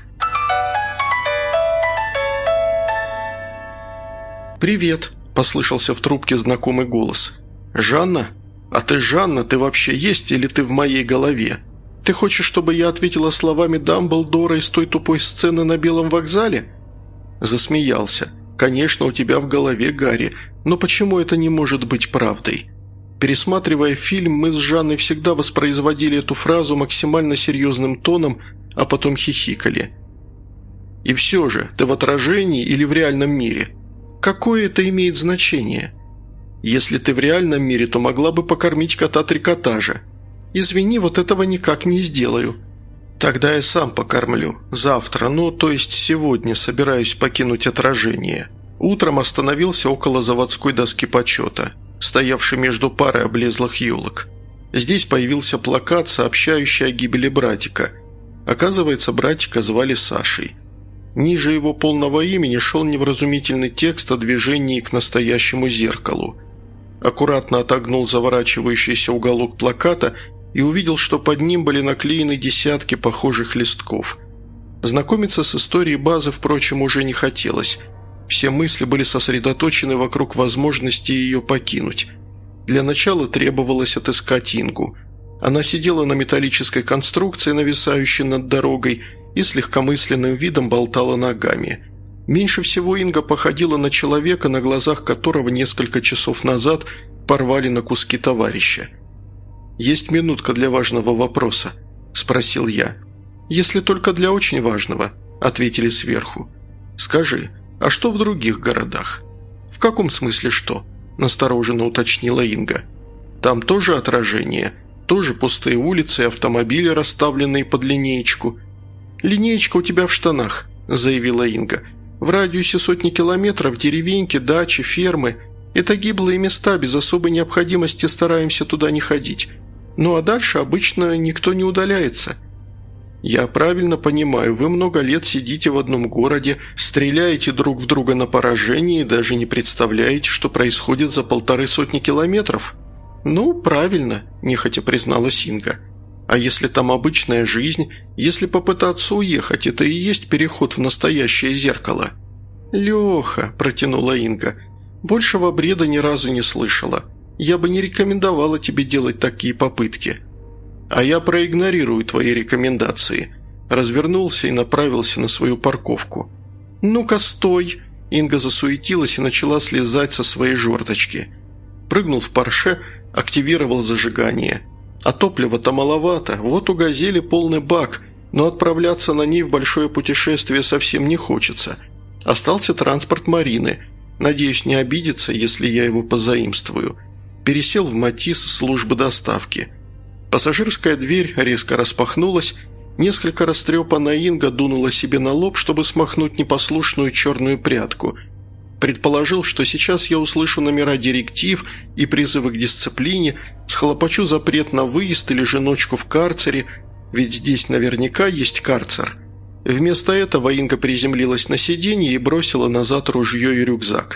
«Привет», – послышался в трубке знакомый голос. «Жанна? А ты Жанна, ты вообще есть или ты в моей голове? Ты хочешь, чтобы я ответила словами Дамблдора из той тупой сцены на Белом вокзале?» Засмеялся. «Конечно, у тебя в голове, Гарри, но почему это не может быть правдой?» Пересматривая фильм, мы с Жанной всегда воспроизводили эту фразу максимально серьезным тоном, а потом хихикали. «И все же, ты в отражении или в реальном мире? Какое это имеет значение? Если ты в реальном мире, то могла бы покормить кота трикотажа. Извини, вот этого никак не сделаю. Тогда я сам покормлю. Завтра, то есть сегодня, собираюсь покинуть отражение». Утром остановился около заводской доски почета, стоявшей между парой облезлых елок. Здесь появился плакат, сообщающий о гибели братика. Оказывается, братика звали Сашей. Ниже его полного имени шел невразумительный текст о движении к настоящему зеркалу. Аккуратно отогнул заворачивающийся уголок плаката и увидел, что под ним были наклеены десятки похожих листков. Знакомиться с историей базы, впрочем, уже не хотелось. Все мысли были сосредоточены вокруг возможности ее покинуть. Для начала требовалось отыскать Ингу. Она сидела на металлической конструкции, нависающей над дорогой, и с легкомысленным видом болтала ногами. Меньше всего Инга походила на человека, на глазах которого несколько часов назад порвали на куски товарища. «Есть минутка для важного вопроса?» – спросил я. «Если только для очень важного», – ответили сверху. «Скажи, а что в других городах?» «В каком смысле что?» – настороженно уточнила Инга. «Там тоже отражение, тоже пустые улицы и автомобили, расставленные под линеечку». «Линеечка у тебя в штанах», – заявила Инга. «В радиусе 100 километров деревеньки, дачи, фермы. Это гиблые места, без особой необходимости стараемся туда не ходить. Ну а дальше обычно никто не удаляется». «Я правильно понимаю, вы много лет сидите в одном городе, стреляете друг в друга на поражение и даже не представляете, что происходит за 150 километров?» «Ну, правильно», – нехотя призналась Инга. «А если там обычная жизнь, если попытаться уехать, это и есть переход в настоящее зеркало?» «Леха», – протянула Инга, – «большего бреда ни разу не слышала. Я бы не рекомендовала тебе делать такие попытки». «А я проигнорирую твои рекомендации», – развернулся и направился на свою парковку. «Ну-ка, стой!» – Инга засуетилась и начала слезать со своей жердочки. Прыгнул в Порше, активировал зажигание. А топлива-то маловато, вот у «Газели» полный бак, но отправляться на ней в большое путешествие совсем не хочется. Остался транспорт Марины. Надеюсь, не обидится, если я его позаимствую. Пересел в «Матис» службы доставки. Пассажирская дверь резко распахнулась, несколько растрепанная Инга дунула себе на лоб, чтобы смахнуть непослушную черную прядку. Предположил, что сейчас я услышу номера директив и призывы к дисциплине, схлопочу запрет на выезд или же ночку в карцере, ведь здесь наверняка есть карцер. Вместо этого Инга приземлилась на сиденье и бросила назад ружье и рюкзак.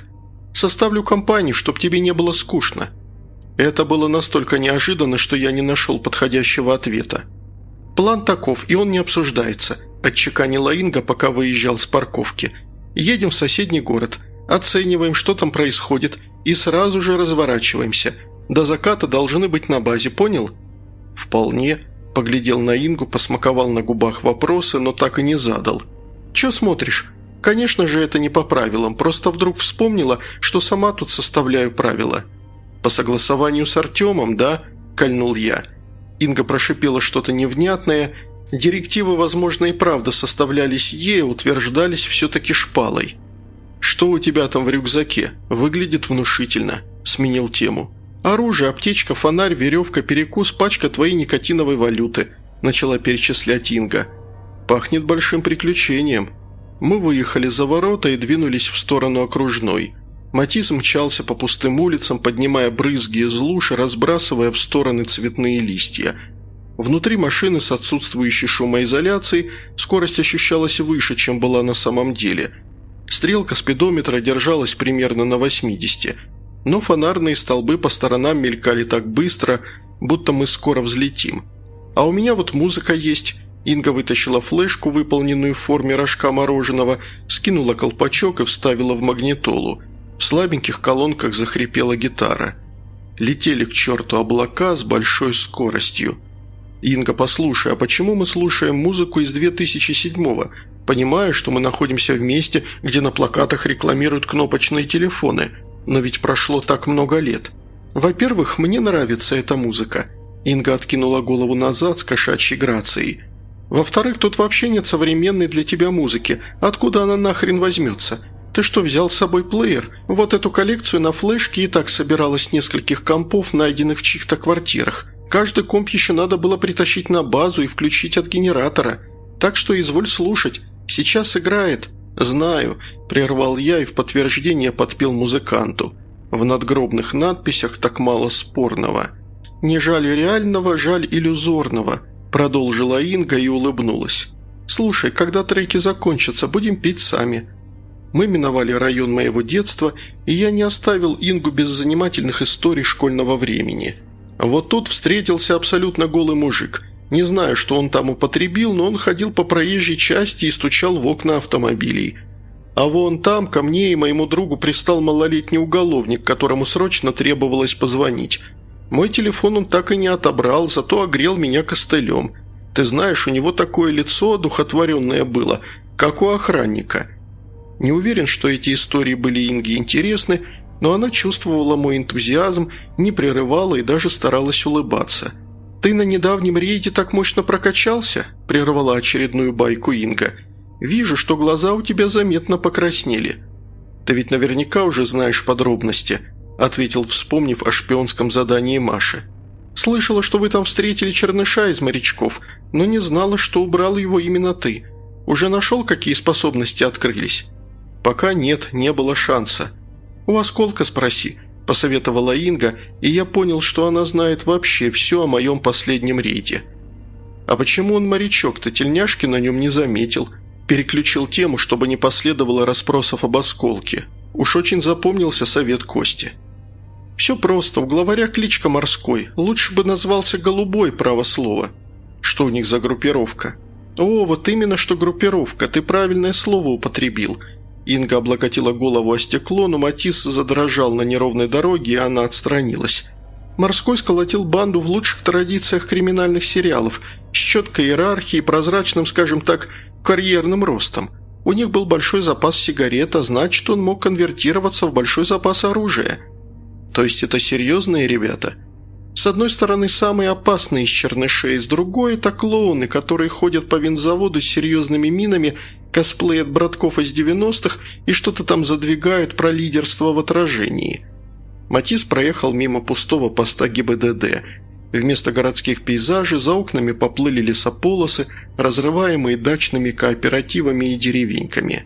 Составлю компанию, чтоб тебе не было скучно». Это было настолько неожиданно, что я не нашел подходящего ответа. «План таков, и он не обсуждается», – отчеканила Инга, пока выезжал с парковки. «Едем в соседний город, оцениваем, что там происходит, и сразу же разворачиваемся. До заката должны быть на базе, понял?» «Вполне», – поглядел на Ингу, посмаковал на губах вопросы, но так и не задал. «Чё смотришь? Конечно же, это не по правилам, просто вдруг вспомнила, что сама тут составляю правила». «По согласованию с Артемом, да?» – кольнул я. Инга прошипела что-то невнятное. Директивы, возможно, и правда составлялись ей, утверждались все-таки шпалой. «Что у тебя там в рюкзаке? Выглядит внушительно», – сменил тему. «Оружие, аптечка, фонарь, веревка, перекус, пачка твоей никотиновой валюты», – начала перечислять Инга. «Пахнет большим приключением». Мы выехали за ворота и двинулись в сторону окружной. Матис мчался по пустым улицам, поднимая брызги из луж и разбрасывая в стороны цветные листья. Внутри машины с отсутствующей шумоизоляцией скорость ощущалась выше, чем была на самом деле. Стрелка спидометра держалась примерно на 80, но фонарные столбы по сторонам мелькали так быстро, будто мы скоро взлетим. «А у меня вот музыка есть». Инга вытащила флешку, выполненную в форме рожка мороженого, скинула колпачок и вставила в магнитолу. В слабеньких колонках захрипела гитара. Летели к черту облака с большой скоростью. «Инга, послушай, а почему мы слушаем музыку из 2007-го? Понимаю, что мы находимся в месте, где на плакатах рекламируют кнопочные телефоны, но ведь прошло так много лет. Во-первых, мне нравится эта музыка». Инга откинула голову назад с кошачьей грацией. «Во-вторых, тут вообще нет современной для тебя музыки. Откуда она нахрен возьмется? Ты что, взял с собой плеер? Вот эту коллекцию на флешке и так собиралась с нескольких компов, найденных в чьих-то квартирах. Каждый комп еще надо было притащить на базу и включить от генератора. Так что изволь слушать. Сейчас играет». «Знаю», – прервал я и в подтверждение подпел музыканту. В надгробных надписях так мало спорного. «Не жаль реального, жаль иллюзорного», – продолжила Инга и улыбнулась. «Слушай, когда треки закончатся, будем петь сами». Мы миновали район моего детства, и я не оставил Ингу без занимательных историй школьного времени. Вот тут встретился абсолютно голый мужик. Не знаю, что он там употребил, но он ходил по проезжей части и стучал в окна автомобилей. А вон там ко мне и моему другу пристал малолетний уголовник, которому срочно требовалось позвонить. Мой телефон он так и не отобрал, зато огрел меня костылем. Ты знаешь, у него такое лицо одухотворенное было, как у охранника. Не уверен, что эти истории были Инге интересны, но она чувствовала мой энтузиазм, не прерывала и даже старалась улыбаться. «Ты на недавнем рейде так мощно прокачался?» – прервала очередную байку Инга. «Вижу, что глаза у тебя заметно покраснели». «Ты ведь наверняка уже знаешь подробности», – ответил, вспомнив о шпионском задании Маши. «Слышала, что вы там встретили черныша из морячков, но не знала, что убрал его именно ты. Уже нашел, какие способности открылись?» «Пока нет, не было шанса». «У Осколка спроси», – посоветовала Инга, и я понял, что она знает вообще все о моем последнем рейде. «А почему он морячок-то? Тельняшки на нем не заметил». Переключил тему, чтобы не последовало расспросов об Осколке. Уж очень запомнился совет Кости. «Все просто, у главаря кличка Морской. Лучше бы назвался Голубой, право слово». «Что у них за группировка?» «О, вот именно что группировка, ты правильное слово употребил». Инга облокотила голову о стекло, но Матис задрожал на неровной дороге, и она отстранилась. Морской сколотил банду в лучших традициях криминальных сериалов, с четкой иерархией, прозрачным, скажем так, карьерным ростом. У них был большой запас сигарет, а значит, он мог конвертироваться в большой запас оружия. То есть это серьезные ребята? С одной стороны, самые опасные из чернышей, с другой – это клоуны, которые ходят по винзаводу с серьезными минами, косплеят братков из 90-х и что-то там задвигают про лидерство в отражении. Матис проехал мимо пустого поста ГИБДД. Вместо городских пейзажей за окнами поплыли лесополосы, разрываемые дачными кооперативами и деревеньками.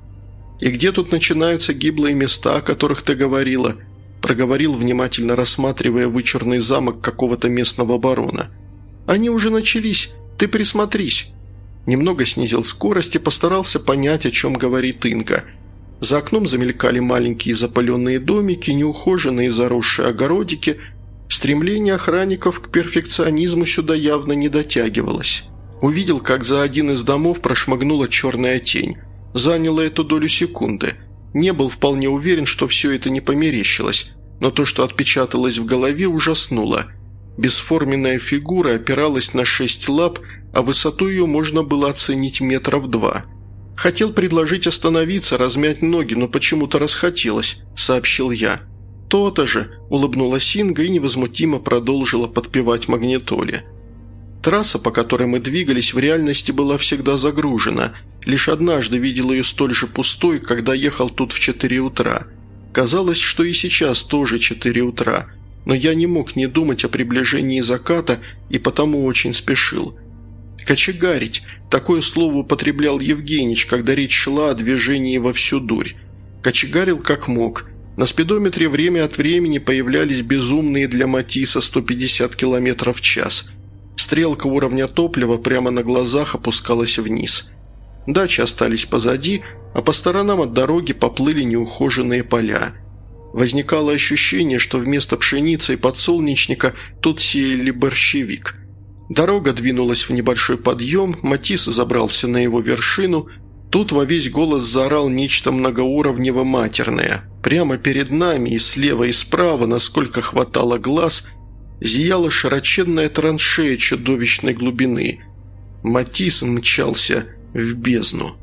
«И где тут начинаются гиблые места, о которых ты говорила?» проговорил, внимательно рассматривая вычурный замок какого-то местного барона. «Они уже начались, ты присмотрись». Немного снизил скорость и постарался понять, о чем говорит Инга. За окном замелькали маленькие запаленные домики, неухоженные заросшие огородики. Стремление охранников к перфекционизму сюда явно не дотягивалось. Увидел, как за один из домов прошмыгнула черная тень. Заняло эту долю секунды. Не был вполне уверен, что все это не померещилось, но то, что отпечаталось в голове, ужаснуло. Бесформенная фигура опиралась на 6 лап, а высоту ее можно было оценить 2 метра. «Хотел предложить остановиться, размять ноги, но почему-то расхотелось», – сообщил я. «То-то же», – улыбнулась Инга и невозмутимо продолжила подпевать магнитоле. Трасса, по которой мы двигались, в реальности была всегда загружена. Лишь однажды видел ее столь же пустой, когда ехал тут в 4 утра. Казалось, что и сейчас тоже 4 утра, но я не мог не думать о приближении заката и потому очень спешил. «Кочегарить» – такое слово употреблял Евгеньич, когда речь шла о движении во всю дурь. Кочегарил как мог. На спидометре время от времени появлялись безумные для Матисса 150 км в час. Стрелка уровня топлива прямо на глазах опускалась вниз. Дачи остались позади, а по сторонам от дороги поплыли неухоженные поля. Возникало ощущение, что вместо пшеницы и подсолнечника тут сеяли борщевик. Дорога двинулась в небольшой подъем, Матисс забрался на его вершину. Тут во весь голос заорал нечто многоуровнево-матерное. Прямо перед нами и слева и справа, насколько хватало глаз, зияла широченная траншея чудовищной глубины. Матисс мчался в бездну.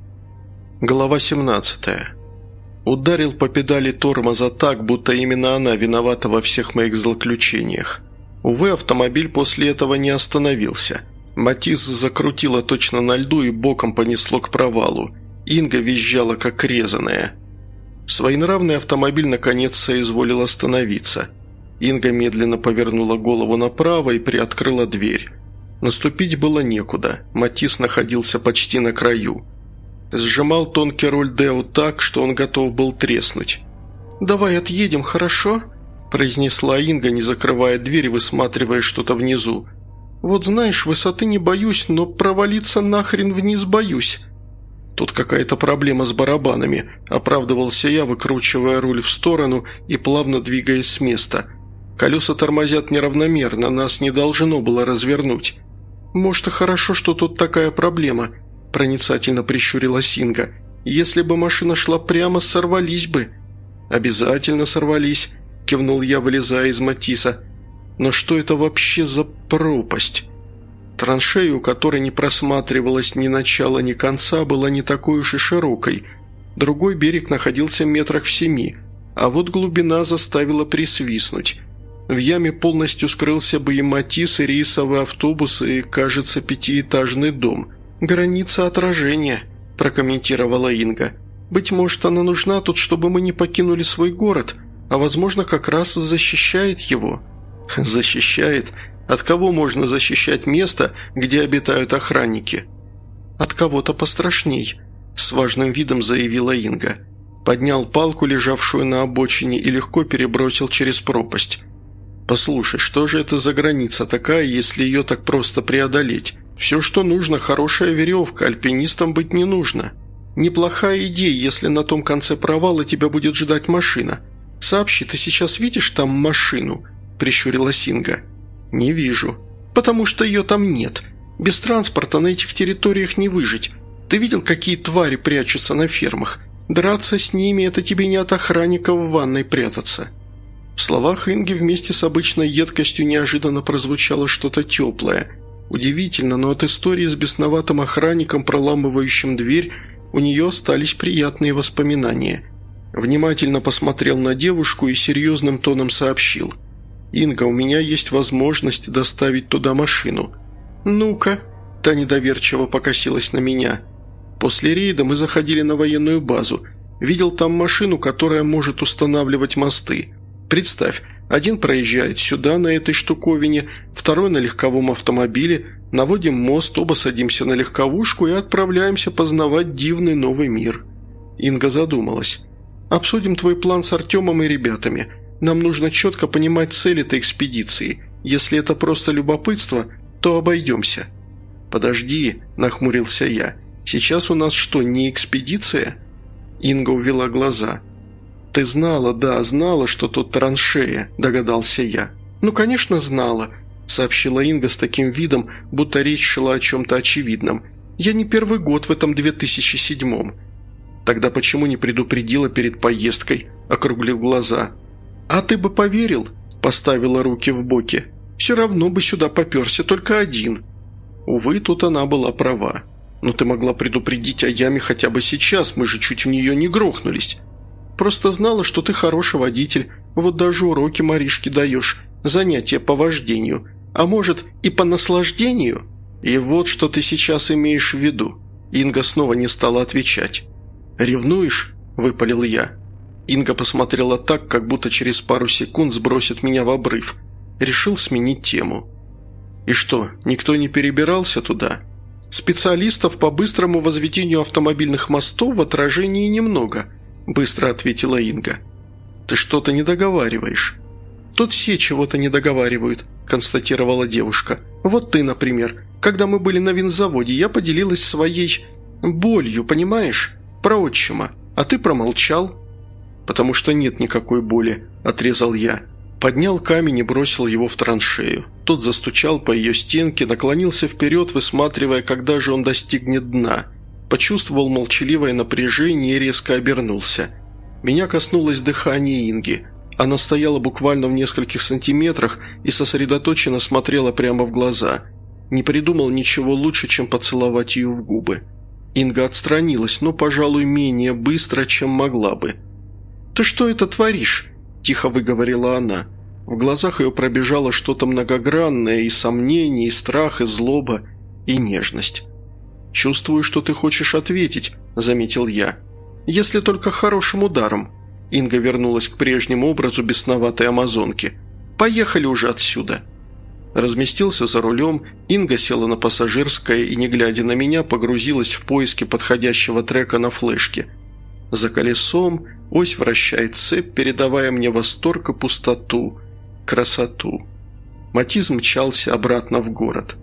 Глава 17. Ударил по педали тормоза так, будто именно она виновата во всех моих злоключениях. Увы, автомобиль после этого не остановился. Матисс закрутила точно на льду и боком понесло к провалу. Инга визжала, как резаная. Своенравный автомобиль наконец соизволил остановиться. Инга медленно повернула голову направо и приоткрыла дверь. Наступить было некуда. Матисс находился почти на краю. Сжимал тонкий руль Део так, что он готов был треснуть. «Давай отъедем, хорошо?» – произнесла Инга, не закрывая дверь, высматривая что-то внизу. «Вот знаешь, высоты не боюсь, но провалиться нахрен вниз боюсь». «Тут какая-то проблема с барабанами», – оправдывался я, выкручивая руль в сторону и плавно двигаясь с места. «Колеса тормозят неравномерно, нас не должно было развернуть». «Может, и хорошо, что тут такая проблема», – проницательно прищурилась Инга. «Если бы машина шла прямо, сорвались бы». «Обязательно сорвались», – кивнул я, вылезая из Матисса. «Но что это вообще за пропасть?» Траншея, у которой не просматривалось ни начала, ни конца, была не такой уж и широкой. Другой берег находился метрах в 7, а вот глубина заставила присвистнуть. В яме полностью скрылся бы и Матисс, и рейсовый автобус, и, кажется, 5-этажный дом. «Граница отражения», – прокомментировала Инга. «Быть может, она нужна тут, чтобы мы не покинули свой город, а, возможно, как раз защищает его». «Защищает? От кого можно защищать место, где обитают охранники?» «От кого-то пострашней», – с важным видом заявила Инга. Поднял палку, лежавшую на обочине, и легко перебросил через пропасть. «Послушай, что же это за граница такая, если ее так просто преодолеть? Все, что нужно, хорошая веревка, альпинистам быть не нужно. Неплохая идея, если на том конце провала тебя будет ждать машина. Сообщи, ты сейчас видишь там машину?» – прищурилась Инга. «Не вижу. Потому что ее там нет. Без транспорта на этих территориях не выжить. Ты видел, какие твари прячутся на фермах? Драться с ними – это тебе не от охранника в ванной прятаться». В словах Инги вместе с обычной едкостью неожиданно прозвучало что-то теплое. Удивительно, но от истории с бесноватым охранником, проламывающим дверь, у нее остались приятные воспоминания. Внимательно посмотрел на девушку и серьезным тоном сообщил. «Инга, у меня есть возможность доставить туда машину». «Ну-ка», – та недоверчиво покосилась на меня. «После рейда мы заходили на военную базу. Видел там машину, которая может устанавливать мосты. Представь, один проезжает сюда на этой штуковине, второй на легковом автомобиле, наводим мост, оба садимся на легковушку и отправляемся познавать дивный новый мир». Инга задумалась. «Обсудим твой план с Артемом и ребятами. Нам нужно четко понимать цель этой экспедиции. Если это просто любопытство, то обойдемся». «Подожди», – нахмурился я. «Сейчас у нас что, не экспедиция?» Инга увела глаза. «Ты знала, да, знала, что тут траншея», – догадался я. «Ну, конечно, знала», – сообщила Инга с таким видом, будто речь шла о чем-то очевидном. «Я не первый год в этом 2007-м». «Тогда почему не предупредила перед поездкой?» – округлил глаза. «А ты бы поверил?» – поставила руки в боки. «Все равно бы сюда поперся только один». Увы, тут она была права. «Но ты могла предупредить о яме хотя бы сейчас, мы же чуть в нее не грохнулись. Просто знала, что ты хороший водитель, вот даже уроки Маришке даешь, занятия по вождению, а может и по наслаждению? И вот что ты сейчас имеешь в виду». Инга снова не стала отвечать. «Ревнуешь?» – выпалил я. Инга посмотрела так, как будто через пару секунд сбросит меня в обрыв. Решил сменить тему. «И что, никто не перебирался туда?» «Специалистов по быстрому возведению автомобильных мостов в отражении немного», – быстро ответила Инга. «Ты что-то не договариваешь». «Тут все чего-то не договаривают», – констатировала девушка. «Вот ты, например. Когда мы были на винзаводе, я поделилась своей болью, понимаешь? Про отчима. А ты промолчал». «Потому что нет никакой боли», – отрезал я. Поднял камень и бросил его в траншею. Тот застучал по ее стенке, наклонился вперед, высматривая, когда же он достигнет дна. Почувствовал молчаливое напряжение и резко обернулся. Меня коснулось дыхание Инги. Она стояла буквально в нескольких сантиметрах и сосредоточенно смотрела прямо в глаза. Не придумал ничего лучше, чем поцеловать ее в губы. Инга отстранилась, но, пожалуй, менее быстро, чем могла бы. «Ты что это творишь?» – тихо выговорила она. В глазах ее пробежало что-то многогранное, и сомнение, и страх, и злоба, и нежность. «Чувствую, что ты хочешь ответить», – заметил я. «Если только хорошим ударом». Инга вернулась к прежнему образу бесноватой амазонки. «Поехали уже отсюда». Разместился за рулем, Инга села на пассажирское и, не глядя на меня, погрузилась в поиски подходящего трека на флешке. За колесом ось вращает цепь, передавая мне восторг и пустоту, красоту. Матиз мчался обратно в город.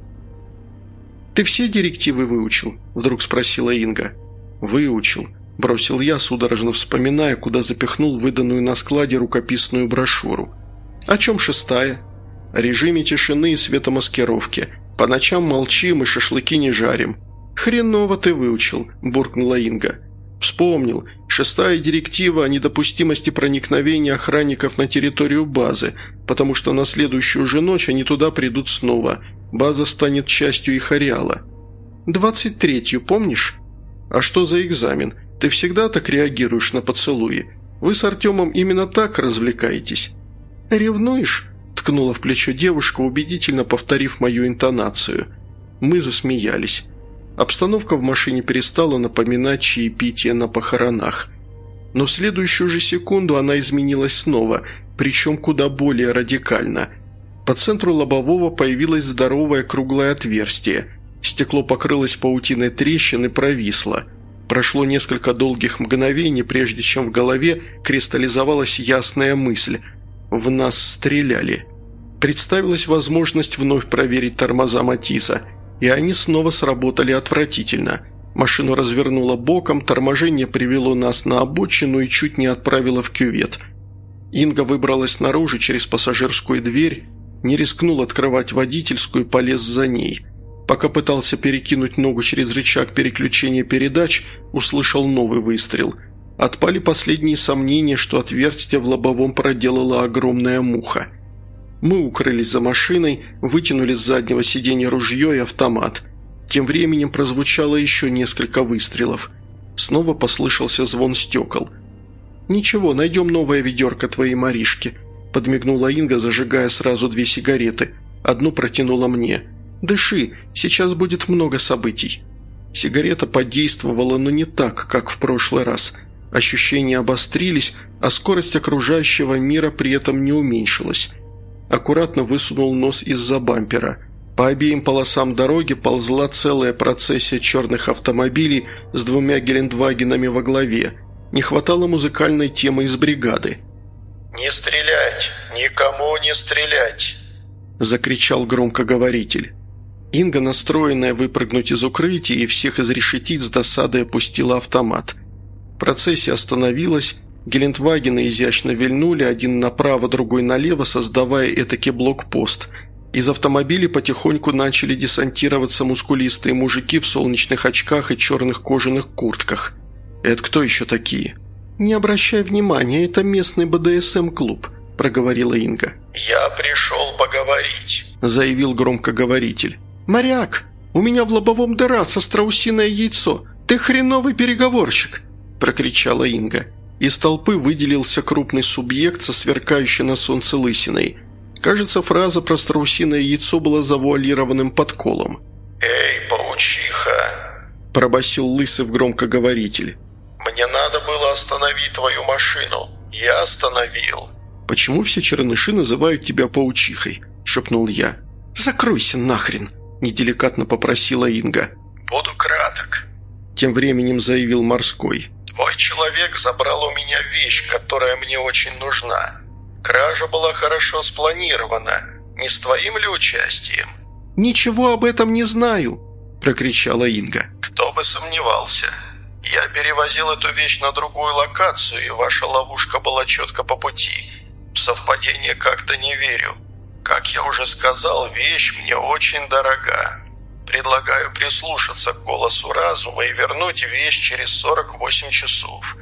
«Ты все директивы выучил?» – вдруг спросила Инга. «Выучил», – бросил я, судорожно вспоминая, куда запихнул выданную на складе рукописную брошюру. «О чем 6-я?» «О режиме тишины и светомаскировки. По ночам молчим и шашлыки не жарим». «Хреново ты выучил», – буркнула Инга. «Вспомнил. 6-я директива о недопустимости проникновения охранников на территорию базы, потому что на следующую же ночь они туда придут снова. База станет частью их ареала». 23-ю, помнишь? «А что за экзамен? Ты всегда так реагируешь на поцелуи? Вы с Артемом именно так развлекаетесь?» «Ревнуешь?» – ткнула в плечо девушка, убедительно повторив мою интонацию. Мы засмеялись. Обстановка в машине перестала напоминать чаепитие на похоронах. Но в следующую же секунду она изменилась снова, причем куда более радикально. По центру лобового появилось здоровое круглое отверстие. Стекло покрылось паутиной трещин и провисло. Прошло несколько долгих мгновений, прежде чем в голове кристаллизовалась ясная мысль – в нас стреляли. Представилась возможность вновь проверить тормоза Матиза, и они снова сработали отвратительно. Машину развернуло боком, торможение привело нас на обочину и чуть не отправило в кювет. Инга выбралась наружу через пассажирскую дверь, не рискнул открывать водительскую и полез за ней. Пока пытался перекинуть ногу через рычаг переключения передач, услышал новый выстрел. Отпали последние сомнения, что отверстие в лобовом проделала огромная муха. Мы укрылись за машиной, вытянули с заднего сиденья ружье и автомат. Тем временем прозвучало еще несколько выстрелов. Снова послышался звон стекол. «Ничего, найдем новое ведерко твоей Маришки», – подмигнула Инга, зажигая сразу 2 сигареты. Одну протянула мне. «Дыши, сейчас будет много событий». Сигарета подействовала, но не так, как в прошлый раз. Ощущения обострились, а скорость окружающего мира при этом не уменьшилась. Аккуратно высунул нос из-за бампера. По обеим полосам дороги ползла целая процессия черных автомобилей с 2 Гелендвагенами во главе. Не хватало музыкальной темы из бригады. «Не стрелять! Никому не стрелять!» – закричал громкоговоритель. Инга, настроенная выпрыгнуть из укрытия и всех изрешетить, с досадой опустила автомат. Процессия остановилась, гелендвагены изящно вильнули, один направо, другой налево, создавая этакий блокпост. Из автомобилей потихоньку начали десантироваться мускулистые мужики в солнечных очках и черных кожаных куртках. «Это кто еще такие?» «Не обращай внимания, это местный БДСМ-клуб», – проговорила Инга. «Я пришел поговорить», – заявил громкоговоритель. «Моряк, у меня в лобовом дыра со страусиное яйцо. Ты хреновый переговорщик», – прокричала Инга. Из толпы выделился крупный субъект со сверкающей на солнце лысиной. Кажется, фраза про страусиное яйцо была завуалированным подколом. «Эй, паучиха!» – пробасил лысый в громкоговоритель. «Мне надо было остановить твою машину. Я остановил». «Почему все черныши называют тебя паучихой?» – шепнул я. «Закройся нахрен!» – неделикатно попросила Инга. «Буду краток», – тем временем заявил Морской. «Твой человек забрал у меня вещь, которая мне очень нужна. Кража была хорошо спланирована. Не с твоим ли участием?» «Ничего об этом не знаю!» – прокричала Инга. «Кто бы сомневался. Я перевозил эту вещь на другую локацию, и ваша ловушка была четко по пути. В совпадение как-то не верю. Как я уже сказал, вещь мне очень дорога. Предлагаю прислушаться к голосу разума и вернуть вещь через 48 часов.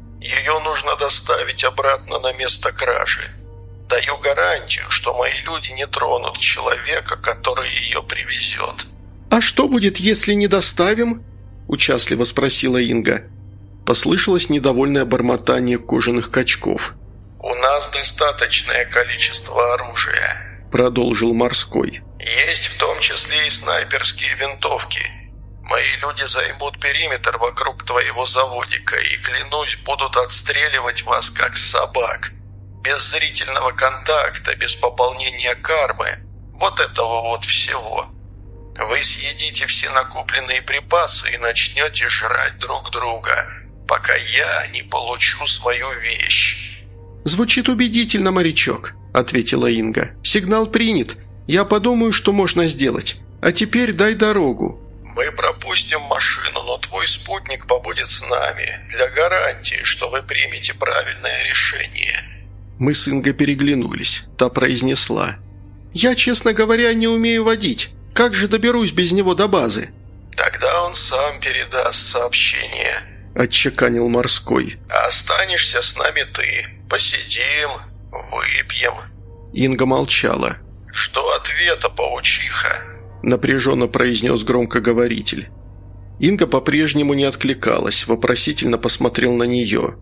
Ее нужно доставить обратно на место кражи. Даю гарантию, что мои люди не тронут человека, который ее привезет». «А что будет, если не доставим?» – участливо спросила Инга. Послышалось недовольное бормотание кожаных качков. «У нас достаточное количество оружия», – продолжил Морской. «Есть в том числе и снайперские винтовки. Мои люди займут периметр вокруг твоего заводика и, клянусь, будут отстреливать вас как собак. Без зрительного контакта, без пополнения кармы. Вот этого вот всего. Вы съедите все накопленные припасы и начнете жрать друг друга, пока я не получу свою вещь». «Звучит убедительно, морячок», – ответила Инга. «Сигнал принят. Я подумаю, что можно сделать. А теперь дай дорогу». «Мы пропустим машину, но твой спутник побудет с нами, для гарантии, что вы примете правильное решение». Мы с Ингой переглянулись. Та произнесла: «Я, честно говоря, не умею водить. Как же доберусь без него до базы?» «Тогда он сам передаст сообщение», – отчеканил Морской. «А останешься с нами ты. Посидим, выпьем». Инга молчала. «Жду ответа, паучиха», – напряженно произнес громкоговоритель. Инга по-прежнему не откликалась, вопросительно посмотрел на нее.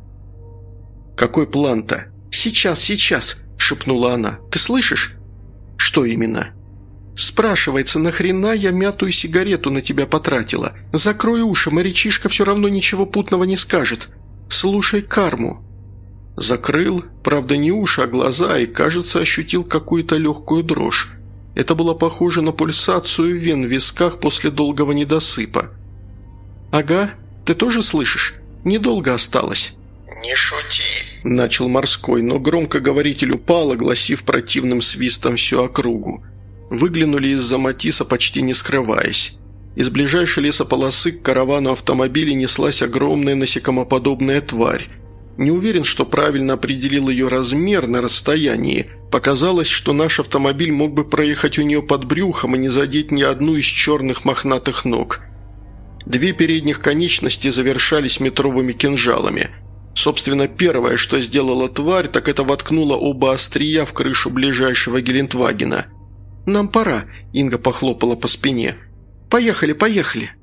«Какой план-то?» «Сейчас», – шепнула она. «Ты слышишь?» «Что именно?» «Спрашивается, нахрена я мятую сигарету на тебя потратила? Закрой уши, морячишка все равно ничего путного не скажет. Слушай карму». Закрыл, правда не уши, а глаза, и, кажется, ощутил какую-то легкую дрожь. Это было похоже на пульсацию вен в висках после долгого недосыпа. «Ага, ты тоже слышишь? Недолго осталось». «Не шути», – начал Морской, но громкоговоритель упал, огласив противным свистом всю округу. Выглянули из-за Матиса, почти не скрываясь. Из ближайшей лесополосы к каравану автомобилей неслась огромная насекомоподобная тварь. Не уверен, что правильно определил ее размер на расстоянии. Показалось, что наш автомобиль мог бы проехать у нее под брюхом и не задеть ни одну из черных мохнатых ног. Две передних конечности завершались метровыми кинжалами. Собственно, первое, что сделала тварь, так это воткнула оба острия в крышу ближайшего Гелендвагена. «Нам пора», – Инга похлопала по спине. «Поехали, поехали».